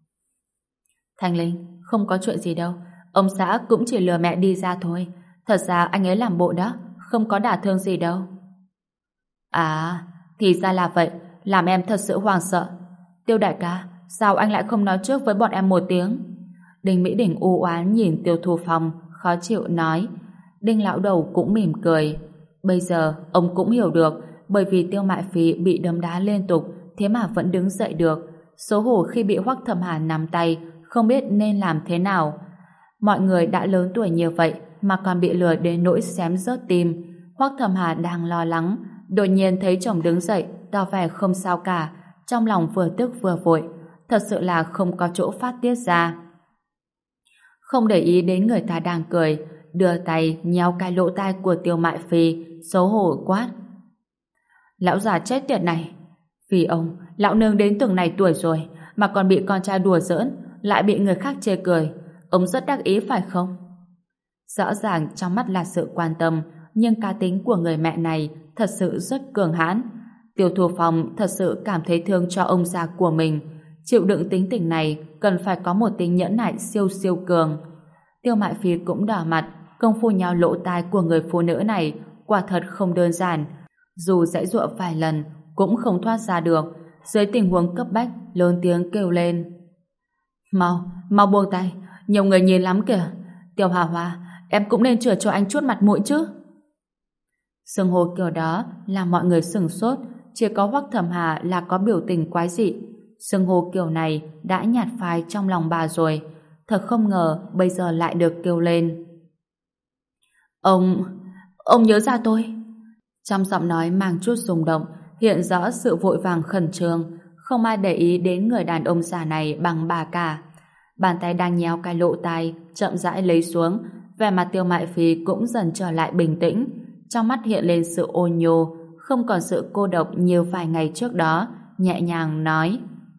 Thanh Linh, không có chuyện gì đâu, ông xã cũng chỉ lừa mẹ đi ra thôi. Thật ra anh ấy làm bộ đó, không có đả thương gì đâu. À, thì ra là vậy, làm em thật sự hoảng sợ. Tiêu đại ca, sao anh lại không nói trước với bọn em một tiếng? Đinh Mỹ Đình u oán nhìn Tiêu Thu Phong, khó chịu nói. Đinh lão đầu cũng mỉm cười. Bây giờ ông cũng hiểu được, bởi vì Tiêu Mại Phi bị đấm đá liên tục, thế mà vẫn đứng dậy được. Xấu hổ khi bị Hoắc Thẩm Hà nắm tay, không biết nên làm thế nào. Mọi người đã lớn tuổi như vậy mà còn bị lừa đến nỗi xém rớt tim. Hoắc Thẩm Hà đang lo lắng, đột nhiên thấy chồng đứng dậy, tỏ vẻ không sao cả, trong lòng vừa tức vừa vội, thật sự là không có chỗ phát tiết ra. Không để ý đến người ta đang cười, đưa tay nhéo cái lỗ tai của Tiêu Mại Phi, xấu hổ quát: Lão già chết tiệt này! Vì ông, lão nương đến từng này tuổi rồi mà còn bị con trai đùa giỡn, lại bị người khác chê cười. Ông rất đắc ý phải không? Rõ ràng trong mắt là sự quan tâm, nhưng cá tính của người mẹ này thật sự rất cường hãn. Tiêu Thu Phong thật sự cảm thấy thương cho ông già của mình. Chịu đựng tính tình này cần phải có một tính nhẫn nại siêu siêu cường. Tiêu Mại Phi cũng đỏ mặt, công phu nhào lỗ tai của người phụ nữ này quả thật không đơn giản. Dù giãy giụa vài lần cũng không thoát ra được. Dưới tình huống cấp bách, lớn tiếng kêu lên: Mau buông tay, nhiều người nhìn lắm kìa. Tiêu Hà Hoa, em cũng nên chừa cho anh chút mặt mũi chứ. Xưng hô kiểu đó làm mọi người sửng sốt, chỉ có Hoắc Thẩm Hà là có biểu tình quái dị. Xưng hô kiểu này đã nhạt phai trong lòng bà rồi, thật không ngờ bây giờ lại được kêu lên. Ông nhớ ra tôi. Trong giọng nói mang chút rung động, hiện rõ sự vội vàng khẩn trương, không ai để ý đến người đàn ông già này bằng bà cả. Bàn tay đang nhéo cái lỗ tai chậm rãi lấy xuống, vẻ mặt Tiêu Mại Phi cũng dần trở lại bình tĩnh, trong mắt hiện lên sự ôn nhô, không còn sự cô độc như vài ngày trước đó, nhẹ nhàng nói: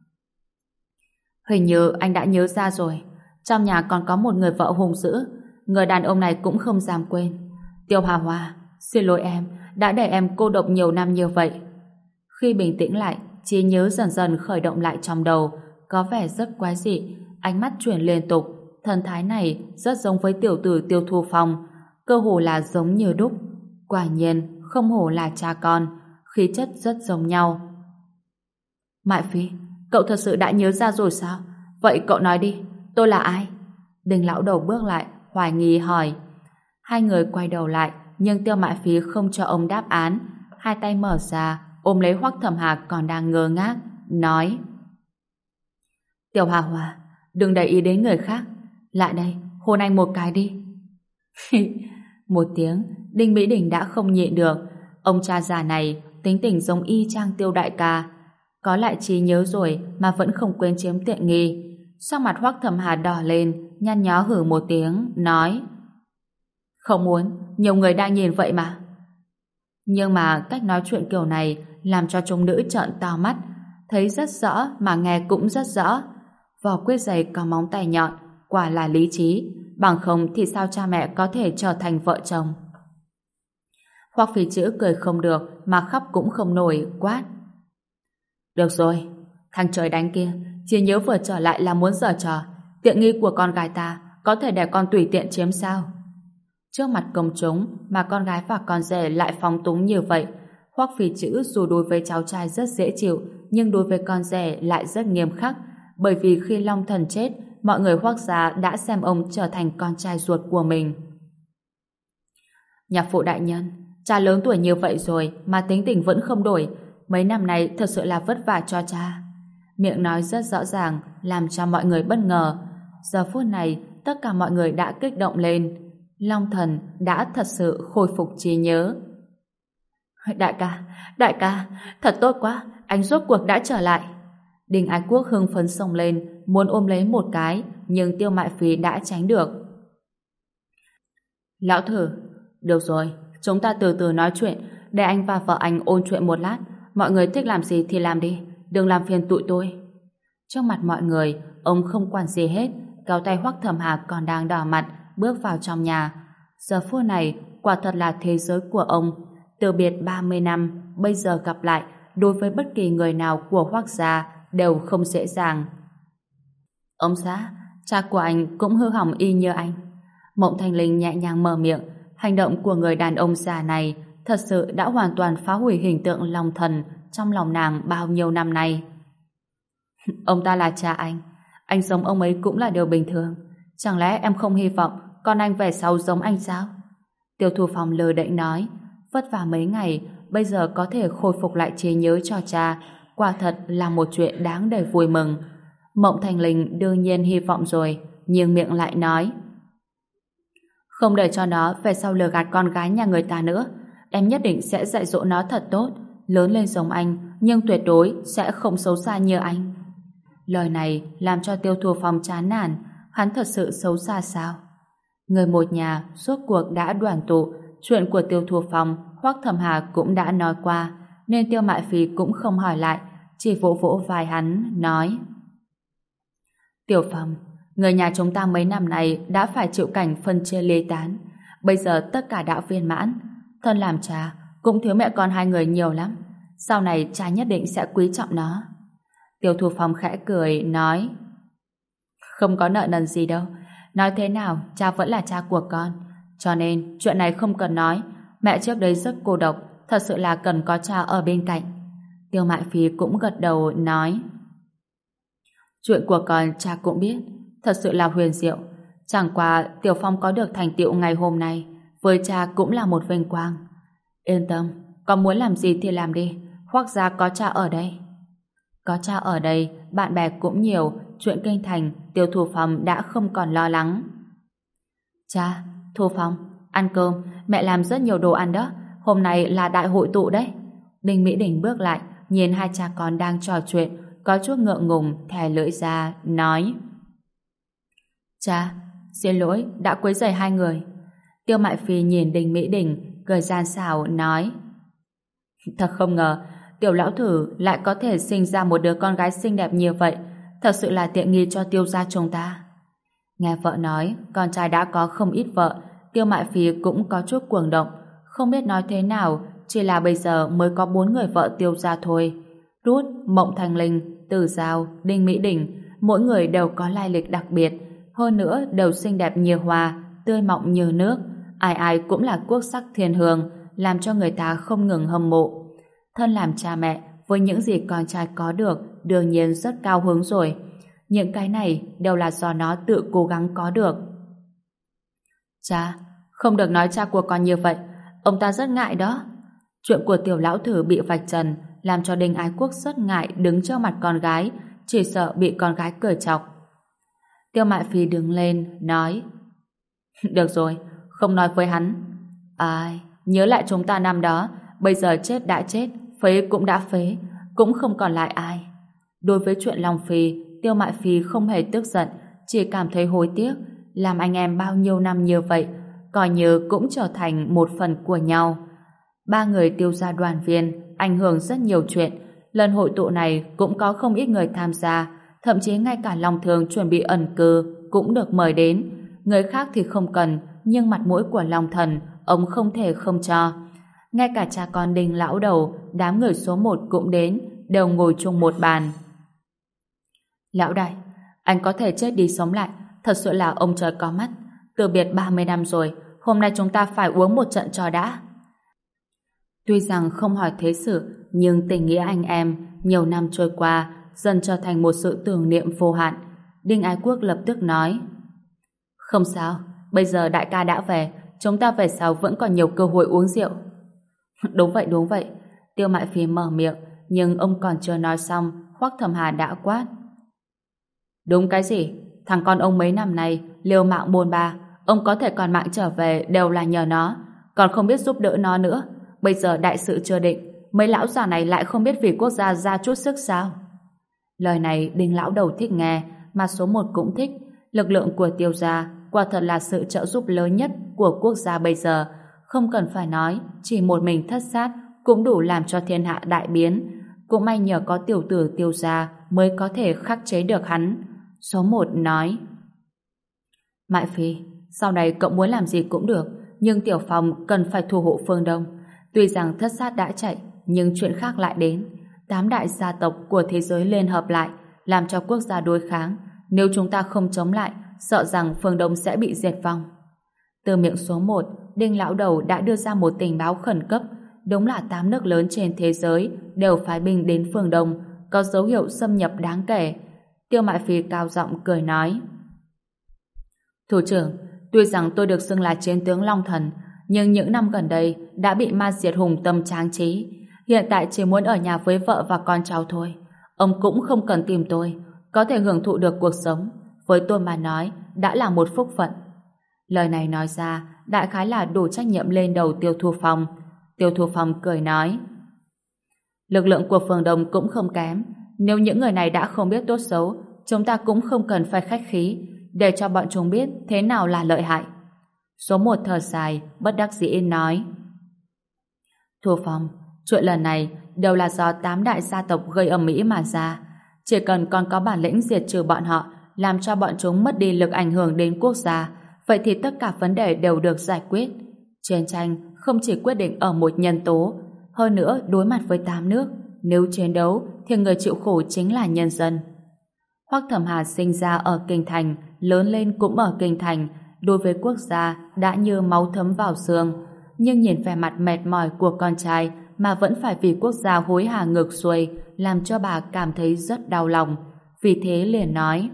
Hình như anh đã nhớ ra rồi, trong nhà còn có một người vợ hung dữ, người đàn ông này cũng không dám quên. Tiêu Hà Hoa, xin lỗi em, đã để em cô độc nhiều năm như vậy. Khi bình tĩnh lại, trí nhớ dần dần khởi động lại trong đầu, có vẻ rất quái dị, ánh mắt chuyển liên tục, thần thái này rất giống với tiểu tử Tiêu Thu Phong, cơ hồ là giống như đúc. Quả nhiên, không hổ là cha con, khí chất rất giống nhau. Mại Phi, cậu thật sự đã nhớ ra rồi sao? Vậy cậu nói đi, tôi là ai? Đinh lão đầu bước lại, hoài nghi hỏi. Hai người quay đầu lại, nhưng Tiêu Mại Phi không cho ông đáp án, hai tay mở ra, ôm lấy Hoắc Thẩm Hà còn đang ngơ ngác, nói: Tiểu Hà Hòa, đừng để ý đến người khác, lại đây, hôn anh một cái đi. Một tiếng, Đinh Mỹ Đình đã không nhịn được. Ông cha già này tính tình giống y chang Tiêu đại ca, có lại trí nhớ rồi mà vẫn không quên chiếm tiện nghi. Sắc mặt Hoắc Thẩm Hà đỏ lên, nhăn nhó hử một tiếng, nói: Không muốn, nhiều người đang nhìn vậy mà. Nhưng mà cách nói chuyện kiểu này làm cho chúng nữ trợn to mắt, thấy rất rõ mà nghe cũng rất rõ. Vỏ quyết giày có móng tay nhọn, quả là lý trí, bằng không thì sao cha mẹ có thể trở thành vợ chồng. Hoắc Phi Chữ cười không được mà khóc cũng không nổi, quát: Được rồi, thằng trời đánh kia chỉ nhớ vừa trở lại là muốn giở trò, tiện nghi của con gái ta có thể để con tùy tiện chiếm sao? Trước mặt công chúng mà con gái và con rể lại phóng túng như vậy, Hoắc Phi Chữ dù đối với cháu trai rất dễ chịu, nhưng đối với con rể lại rất nghiêm khắc, bởi vì khi Long Thần chết, mọi người Hoắc gia đã xem ông trở thành con trai ruột của mình. Nhạc phụ đại nhân, cha lớn tuổi như vậy rồi mà tính tình vẫn không đổi, mấy năm nay thật sự là vất vả cho cha. Miệng nói rất rõ ràng, làm cho mọi người bất ngờ. Giờ phút này, tất cả mọi người đã kích động lên. Long Thần đã thật sự khôi phục trí nhớ. Đại ca, thật tốt quá, anh rốt cuộc đã trở lại. Đinh Ái Quốc hưng phấn xông lên, muốn ôm lấy một cái, nhưng Tiêu Mại Phi đã tránh được. Lão thử, được rồi, chúng ta từ từ nói chuyện, để anh và vợ anh ôn chuyện một lát. Mọi người thích làm gì thì làm đi, đừng làm phiền tụi tôi. Trước mặt mọi người, ông không quản gì hết, kéo tay Hoắc Thẩm Hà còn đang đỏ mặt, bước vào trong nhà. Giờ phút này, quả thật là thế giới của ông. Từ biệt 30 năm, bây giờ gặp lại, đối với bất kỳ người nào của Hoắc gia đều không dễ dàng. Ông xã, cha của anh cũng hư hỏng y như anh. Mộng Thanh Linh nhẹ nhàng mở miệng, hành động của người đàn ông già này thật sự đã hoàn toàn phá hủy hình tượng long thần trong lòng nàng bao nhiêu năm nay. Ông ta là cha anh giống ông ấy cũng là điều bình thường. Chẳng lẽ em không hy vọng con anh về sau giống anh sao? Tiêu Thu Phong lơ đễnh nói, vất vả mấy ngày, bây giờ có thể khôi phục lại trí nhớ cho cha, quả thật là một chuyện đáng để vui mừng. Mộng Thanh Linh đương nhiên hy vọng rồi, nhưng miệng lại nói, không để cho nó về sau lừa gạt con gái nhà người ta nữa. Em nhất định sẽ dạy dỗ nó thật tốt, lớn lên giống anh, nhưng tuyệt đối sẽ không xấu xa như anh. Lời này làm cho Tiêu Thu Phong chán nản, hắn thật sự xấu xa sao? Người một nhà suốt cuộc đã đoàn tụ, chuyện của Tiêu Thu Phong, Hoắc Thẩm Hà cũng đã nói qua, nên Tiêu Mại Phi cũng không hỏi lại, chỉ vỗ vỗ vai hắn, nói: Tiểu Phong, người nhà chúng ta mấy năm nay đã phải chịu cảnh phân chia ly tán, bây giờ tất cả đã viên mãn. Thân làm cha, cũng thiếu mẹ con hai người nhiều lắm. Sau này cha nhất định sẽ quý trọng nó. Tiêu Thu Phong khẽ cười, nói: Không có nợ nần gì đâu. Nói thế nào, cha vẫn là cha của con. Cho nên, chuyện này không cần nói. Mẹ trước đây rất cô độc, thật sự là cần có cha ở bên cạnh. Tiêu Mại Phi cũng gật đầu, nói: Chuyện của con cha cũng biết, thật sự là huyền diệu. Chẳng qua Tiểu Phong có được thành tựu ngày hôm nay, với cha cũng là một vinh quang. Yên tâm, con muốn làm gì thì làm đi, Hoắc gia có cha ở đây. Có cha ở đây, bạn bè cũng nhiều, chuyện kinh thành, Tiêu Thu Phong đã không còn lo lắng. Cha, Thu Phong, ăn cơm, mẹ làm rất nhiều đồ ăn đó, hôm nay là đại hội tụ đấy. Đinh Mỹ Đình bước lại, nhìn hai cha con đang trò chuyện, có chút ngượng ngùng, thè lưỡi ra, nói: Cha, xin lỗi, đã quấy rầy hai người. Tiêu Mại Phi nhìn Đinh Mỹ Đình, cười gian xảo, nói: Thật không ngờ, Tiểu lão thử lại có thể sinh ra một đứa con gái xinh đẹp như vậy, thật sự là tiện nghi cho Tiêu gia chúng ta. Nghe vợ nói, con trai đã có không ít vợ, Tiêu Mại Phi cũng có chút cuồng động, không biết nói thế nào, chỉ là bây giờ mới có 4 người vợ Tiêu gia thôi. Rút, Mộng Thanh Linh, Từ Giao, Đinh Mỹ Đình, mỗi người đều có lai lịch đặc biệt, hơn nữa đều xinh đẹp như hoa, tươi mọng như nước, ai ai cũng là quốc sắc thiên hương, làm cho người ta không ngừng hâm mộ. Thân làm cha mẹ, với những gì con trai có được, đương nhiên rất cao hứng rồi. Những cái này đều là do nó tự cố gắng có được. Cha, không được nói cha của con như vậy, ông ta rất ngại đó. Chuyện của Tiểu lão thử bị vạch trần, làm cho Đinh Ái Quốc rất ngại đứng trước mặt con gái, chỉ sợ bị con gái cười chọc. Tiêu Mại Phi đứng lên, nói: Được rồi, không nói với hắn. Ai, nhớ lại chúng ta năm đó, bây giờ chết đã chết, phế cũng đã phế, cũng không còn lại ai. Đối với chuyện Long Phi, Tiêu Mại Phi không hề tức giận, chỉ cảm thấy hối tiếc, làm anh em bao nhiêu năm như vậy, coi như cũng trở thành một phần của nhau. 3 người Tiêu gia đoàn viên, ảnh hưởng rất nhiều chuyện. Lần hội tụ này cũng có không ít người tham gia, thậm chí ngay cả Long Thường chuẩn bị ẩn cư cũng được mời đến. Người khác thì không cần, nhưng mặt mũi của Long Thần, ông không thể không cho. Ngay cả cha con Đinh lão đầu, đám người số 1 cũng đến, đều ngồi chung một bàn. Lão đại, anh có thể chết đi sống lại, thật sự là ông trời có mắt. Từ biệt 30 năm rồi, hôm nay chúng ta phải uống một trận cho đã. Tuy rằng không hỏi thế sự, nhưng tình nghĩa anh em nhiều năm trôi qua dần trở thành một sự tưởng niệm vô hạn. Đinh Ái Quốc lập tức nói: Không sao, bây giờ đại ca đã về, chúng ta về sau vẫn còn nhiều cơ hội uống rượu. Đúng vậy. Tiêu Mại Phi mở miệng, nhưng ông còn chưa nói xong, Hoắc Thẩm Hà đã quát: Đúng cái gì? Thằng con ông mấy năm nay liều mạng bôn ba, ông có thể còn mạng trở về đều là nhờ nó, còn không biết giúp đỡ nó nữa. Bây giờ đại sự chưa định, mấy lão già này lại không biết vì quốc gia ra chút sức sao? Lời này Đinh lão đầu thích nghe, mà số một cũng thích. Lực lượng của Tiêu gia quả thật là sự trợ giúp lớn nhất của quốc gia bây giờ. Không cần phải nói, chỉ một mình Thất Sát cũng đủ làm cho thiên hạ đại biến. Cũng may nhờ có tiểu tử Tiêu gia mới có thể khắc chế được hắn. Số một nói: Mại Phi, sau này cậu muốn làm gì cũng được, nhưng Tiểu Phong cần phải thủ hộ phương Đông. Tuy rằng Thất Sát đã chạy, nhưng chuyện khác lại đến. 8 đại gia tộc của thế giới liên hợp lại, làm cho quốc gia đối kháng. Nếu chúng ta không chống lại, sợ rằng phương Đông sẽ bị diệt vong. Từ miệng số 1, Đinh lão đầu đã đưa ra một tình báo khẩn cấp. Đúng là 8 nước lớn trên thế giới đều phái binh đến phương Đông, có dấu hiệu xâm nhập đáng kể. Tiêu Mại Phi cao giọng cười nói: Thủ trưởng, tuy rằng tôi được xưng là chiến tướng Long Thần, nhưng những năm gần đây đã bị ma diệt hùng tâm tráng trí. Hiện tại chỉ muốn ở nhà với vợ và con cháu thôi. Ông cũng không cần tìm tôi, có thể hưởng thụ được cuộc sống. Với tôi mà nói, đã là một phúc phận. Lời này nói ra, đại khái là đổ trách nhiệm lên đầu Tiêu Thu Phong. Tiêu Thu Phong cười nói: Lực lượng của phường Đông cũng không kém. Nếu những người này đã không biết tốt xấu, chúng ta cũng không cần phải khách khí, để cho bọn chúng biết thế nào là lợi hại. Số 1 thở dài, bất đắc dĩ nói: Thu Phong, chuyện lần này đều là do 8 đại gia tộc gây ầm ĩ mà ra. Chỉ cần còn có bản lĩnh diệt trừ bọn họ, làm cho bọn chúng mất đi lực ảnh hưởng đến quốc gia, vậy thì tất cả vấn đề đều được giải quyết. Chiến tranh không chỉ quyết định ở một nhân tố, hơn nữa đối mặt với 8 nước, nếu chiến đấu thì người chịu khổ chính là nhân dân. Hoắc Thẩm Hà sinh ra ở Kinh Thành, lớn lên cũng ở Kinh Thành, đối với quốc gia đã như máu thấm vào xương, nhưng nhìn vẻ mặt mệt mỏi của con trai mà vẫn phải vì quốc gia hối hả ngược xuôi, làm cho bà cảm thấy rất đau lòng. Vì thế liền nói: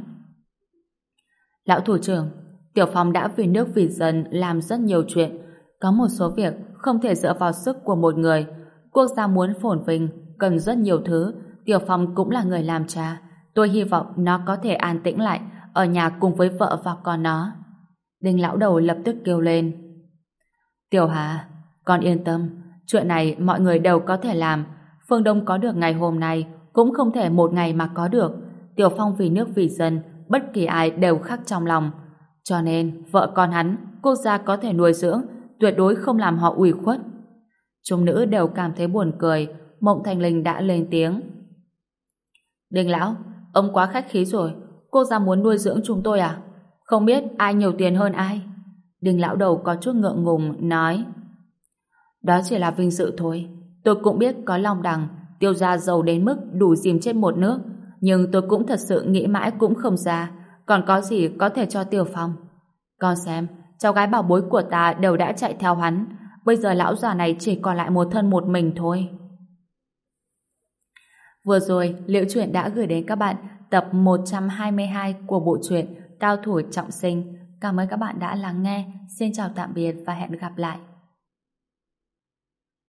Lão thủ trưởng, Tiểu Phong đã vì nước vì dân làm rất nhiều chuyện, có một số việc không thể dựa vào sức của một người. Quốc gia muốn phồn vinh cần rất nhiều thứ, Tiểu Phong cũng là người làm cha. Tôi hy vọng nó có thể an tĩnh lại, ở nhà cùng với vợ và con nó. Đinh lão đầu lập tức kêu lên: Tiểu Hà, con yên tâm, chuyện này mọi người đều có thể làm. Phương Đông có được ngày hôm nay cũng không thể một ngày mà có được. Tiểu Phong vì nước vì dân, bất kỳ ai đều khắc trong lòng. Cho nên vợ con hắn, quốc gia có thể nuôi dưỡng, tuyệt đối không làm họ ủy khuất. Chúng nữ đều cảm thấy buồn cười. Mộng Thanh Linh đã lên tiếng: Đinh lão, ông quá khách khí rồi. Quốc gia muốn nuôi dưỡng chúng tôi à? Không biết ai nhiều tiền hơn ai? Đinh lão đầu có chút ngượng ngùng nói: Đó chỉ là vinh dự thôi. Tôi cũng biết có Long Đằng, Tiêu gia giàu đến mức đủ dìm chết một nước, nhưng tôi cũng thật sự nghĩ mãi cũng không ra còn có gì có thể cho Tiểu Phong. Con xem, cháu gái bảo bối của ta đều đã chạy theo hắn, bây giờ lão già này chỉ còn lại một thân một mình thôi. Vừa rồi, Liễu Chuyện đã gửi đến các bạn tập 122 của bộ truyện Cao Thủ Trọng Sinh. Cảm ơn các bạn đã lắng nghe. Xin chào tạm biệt và hẹn gặp lại.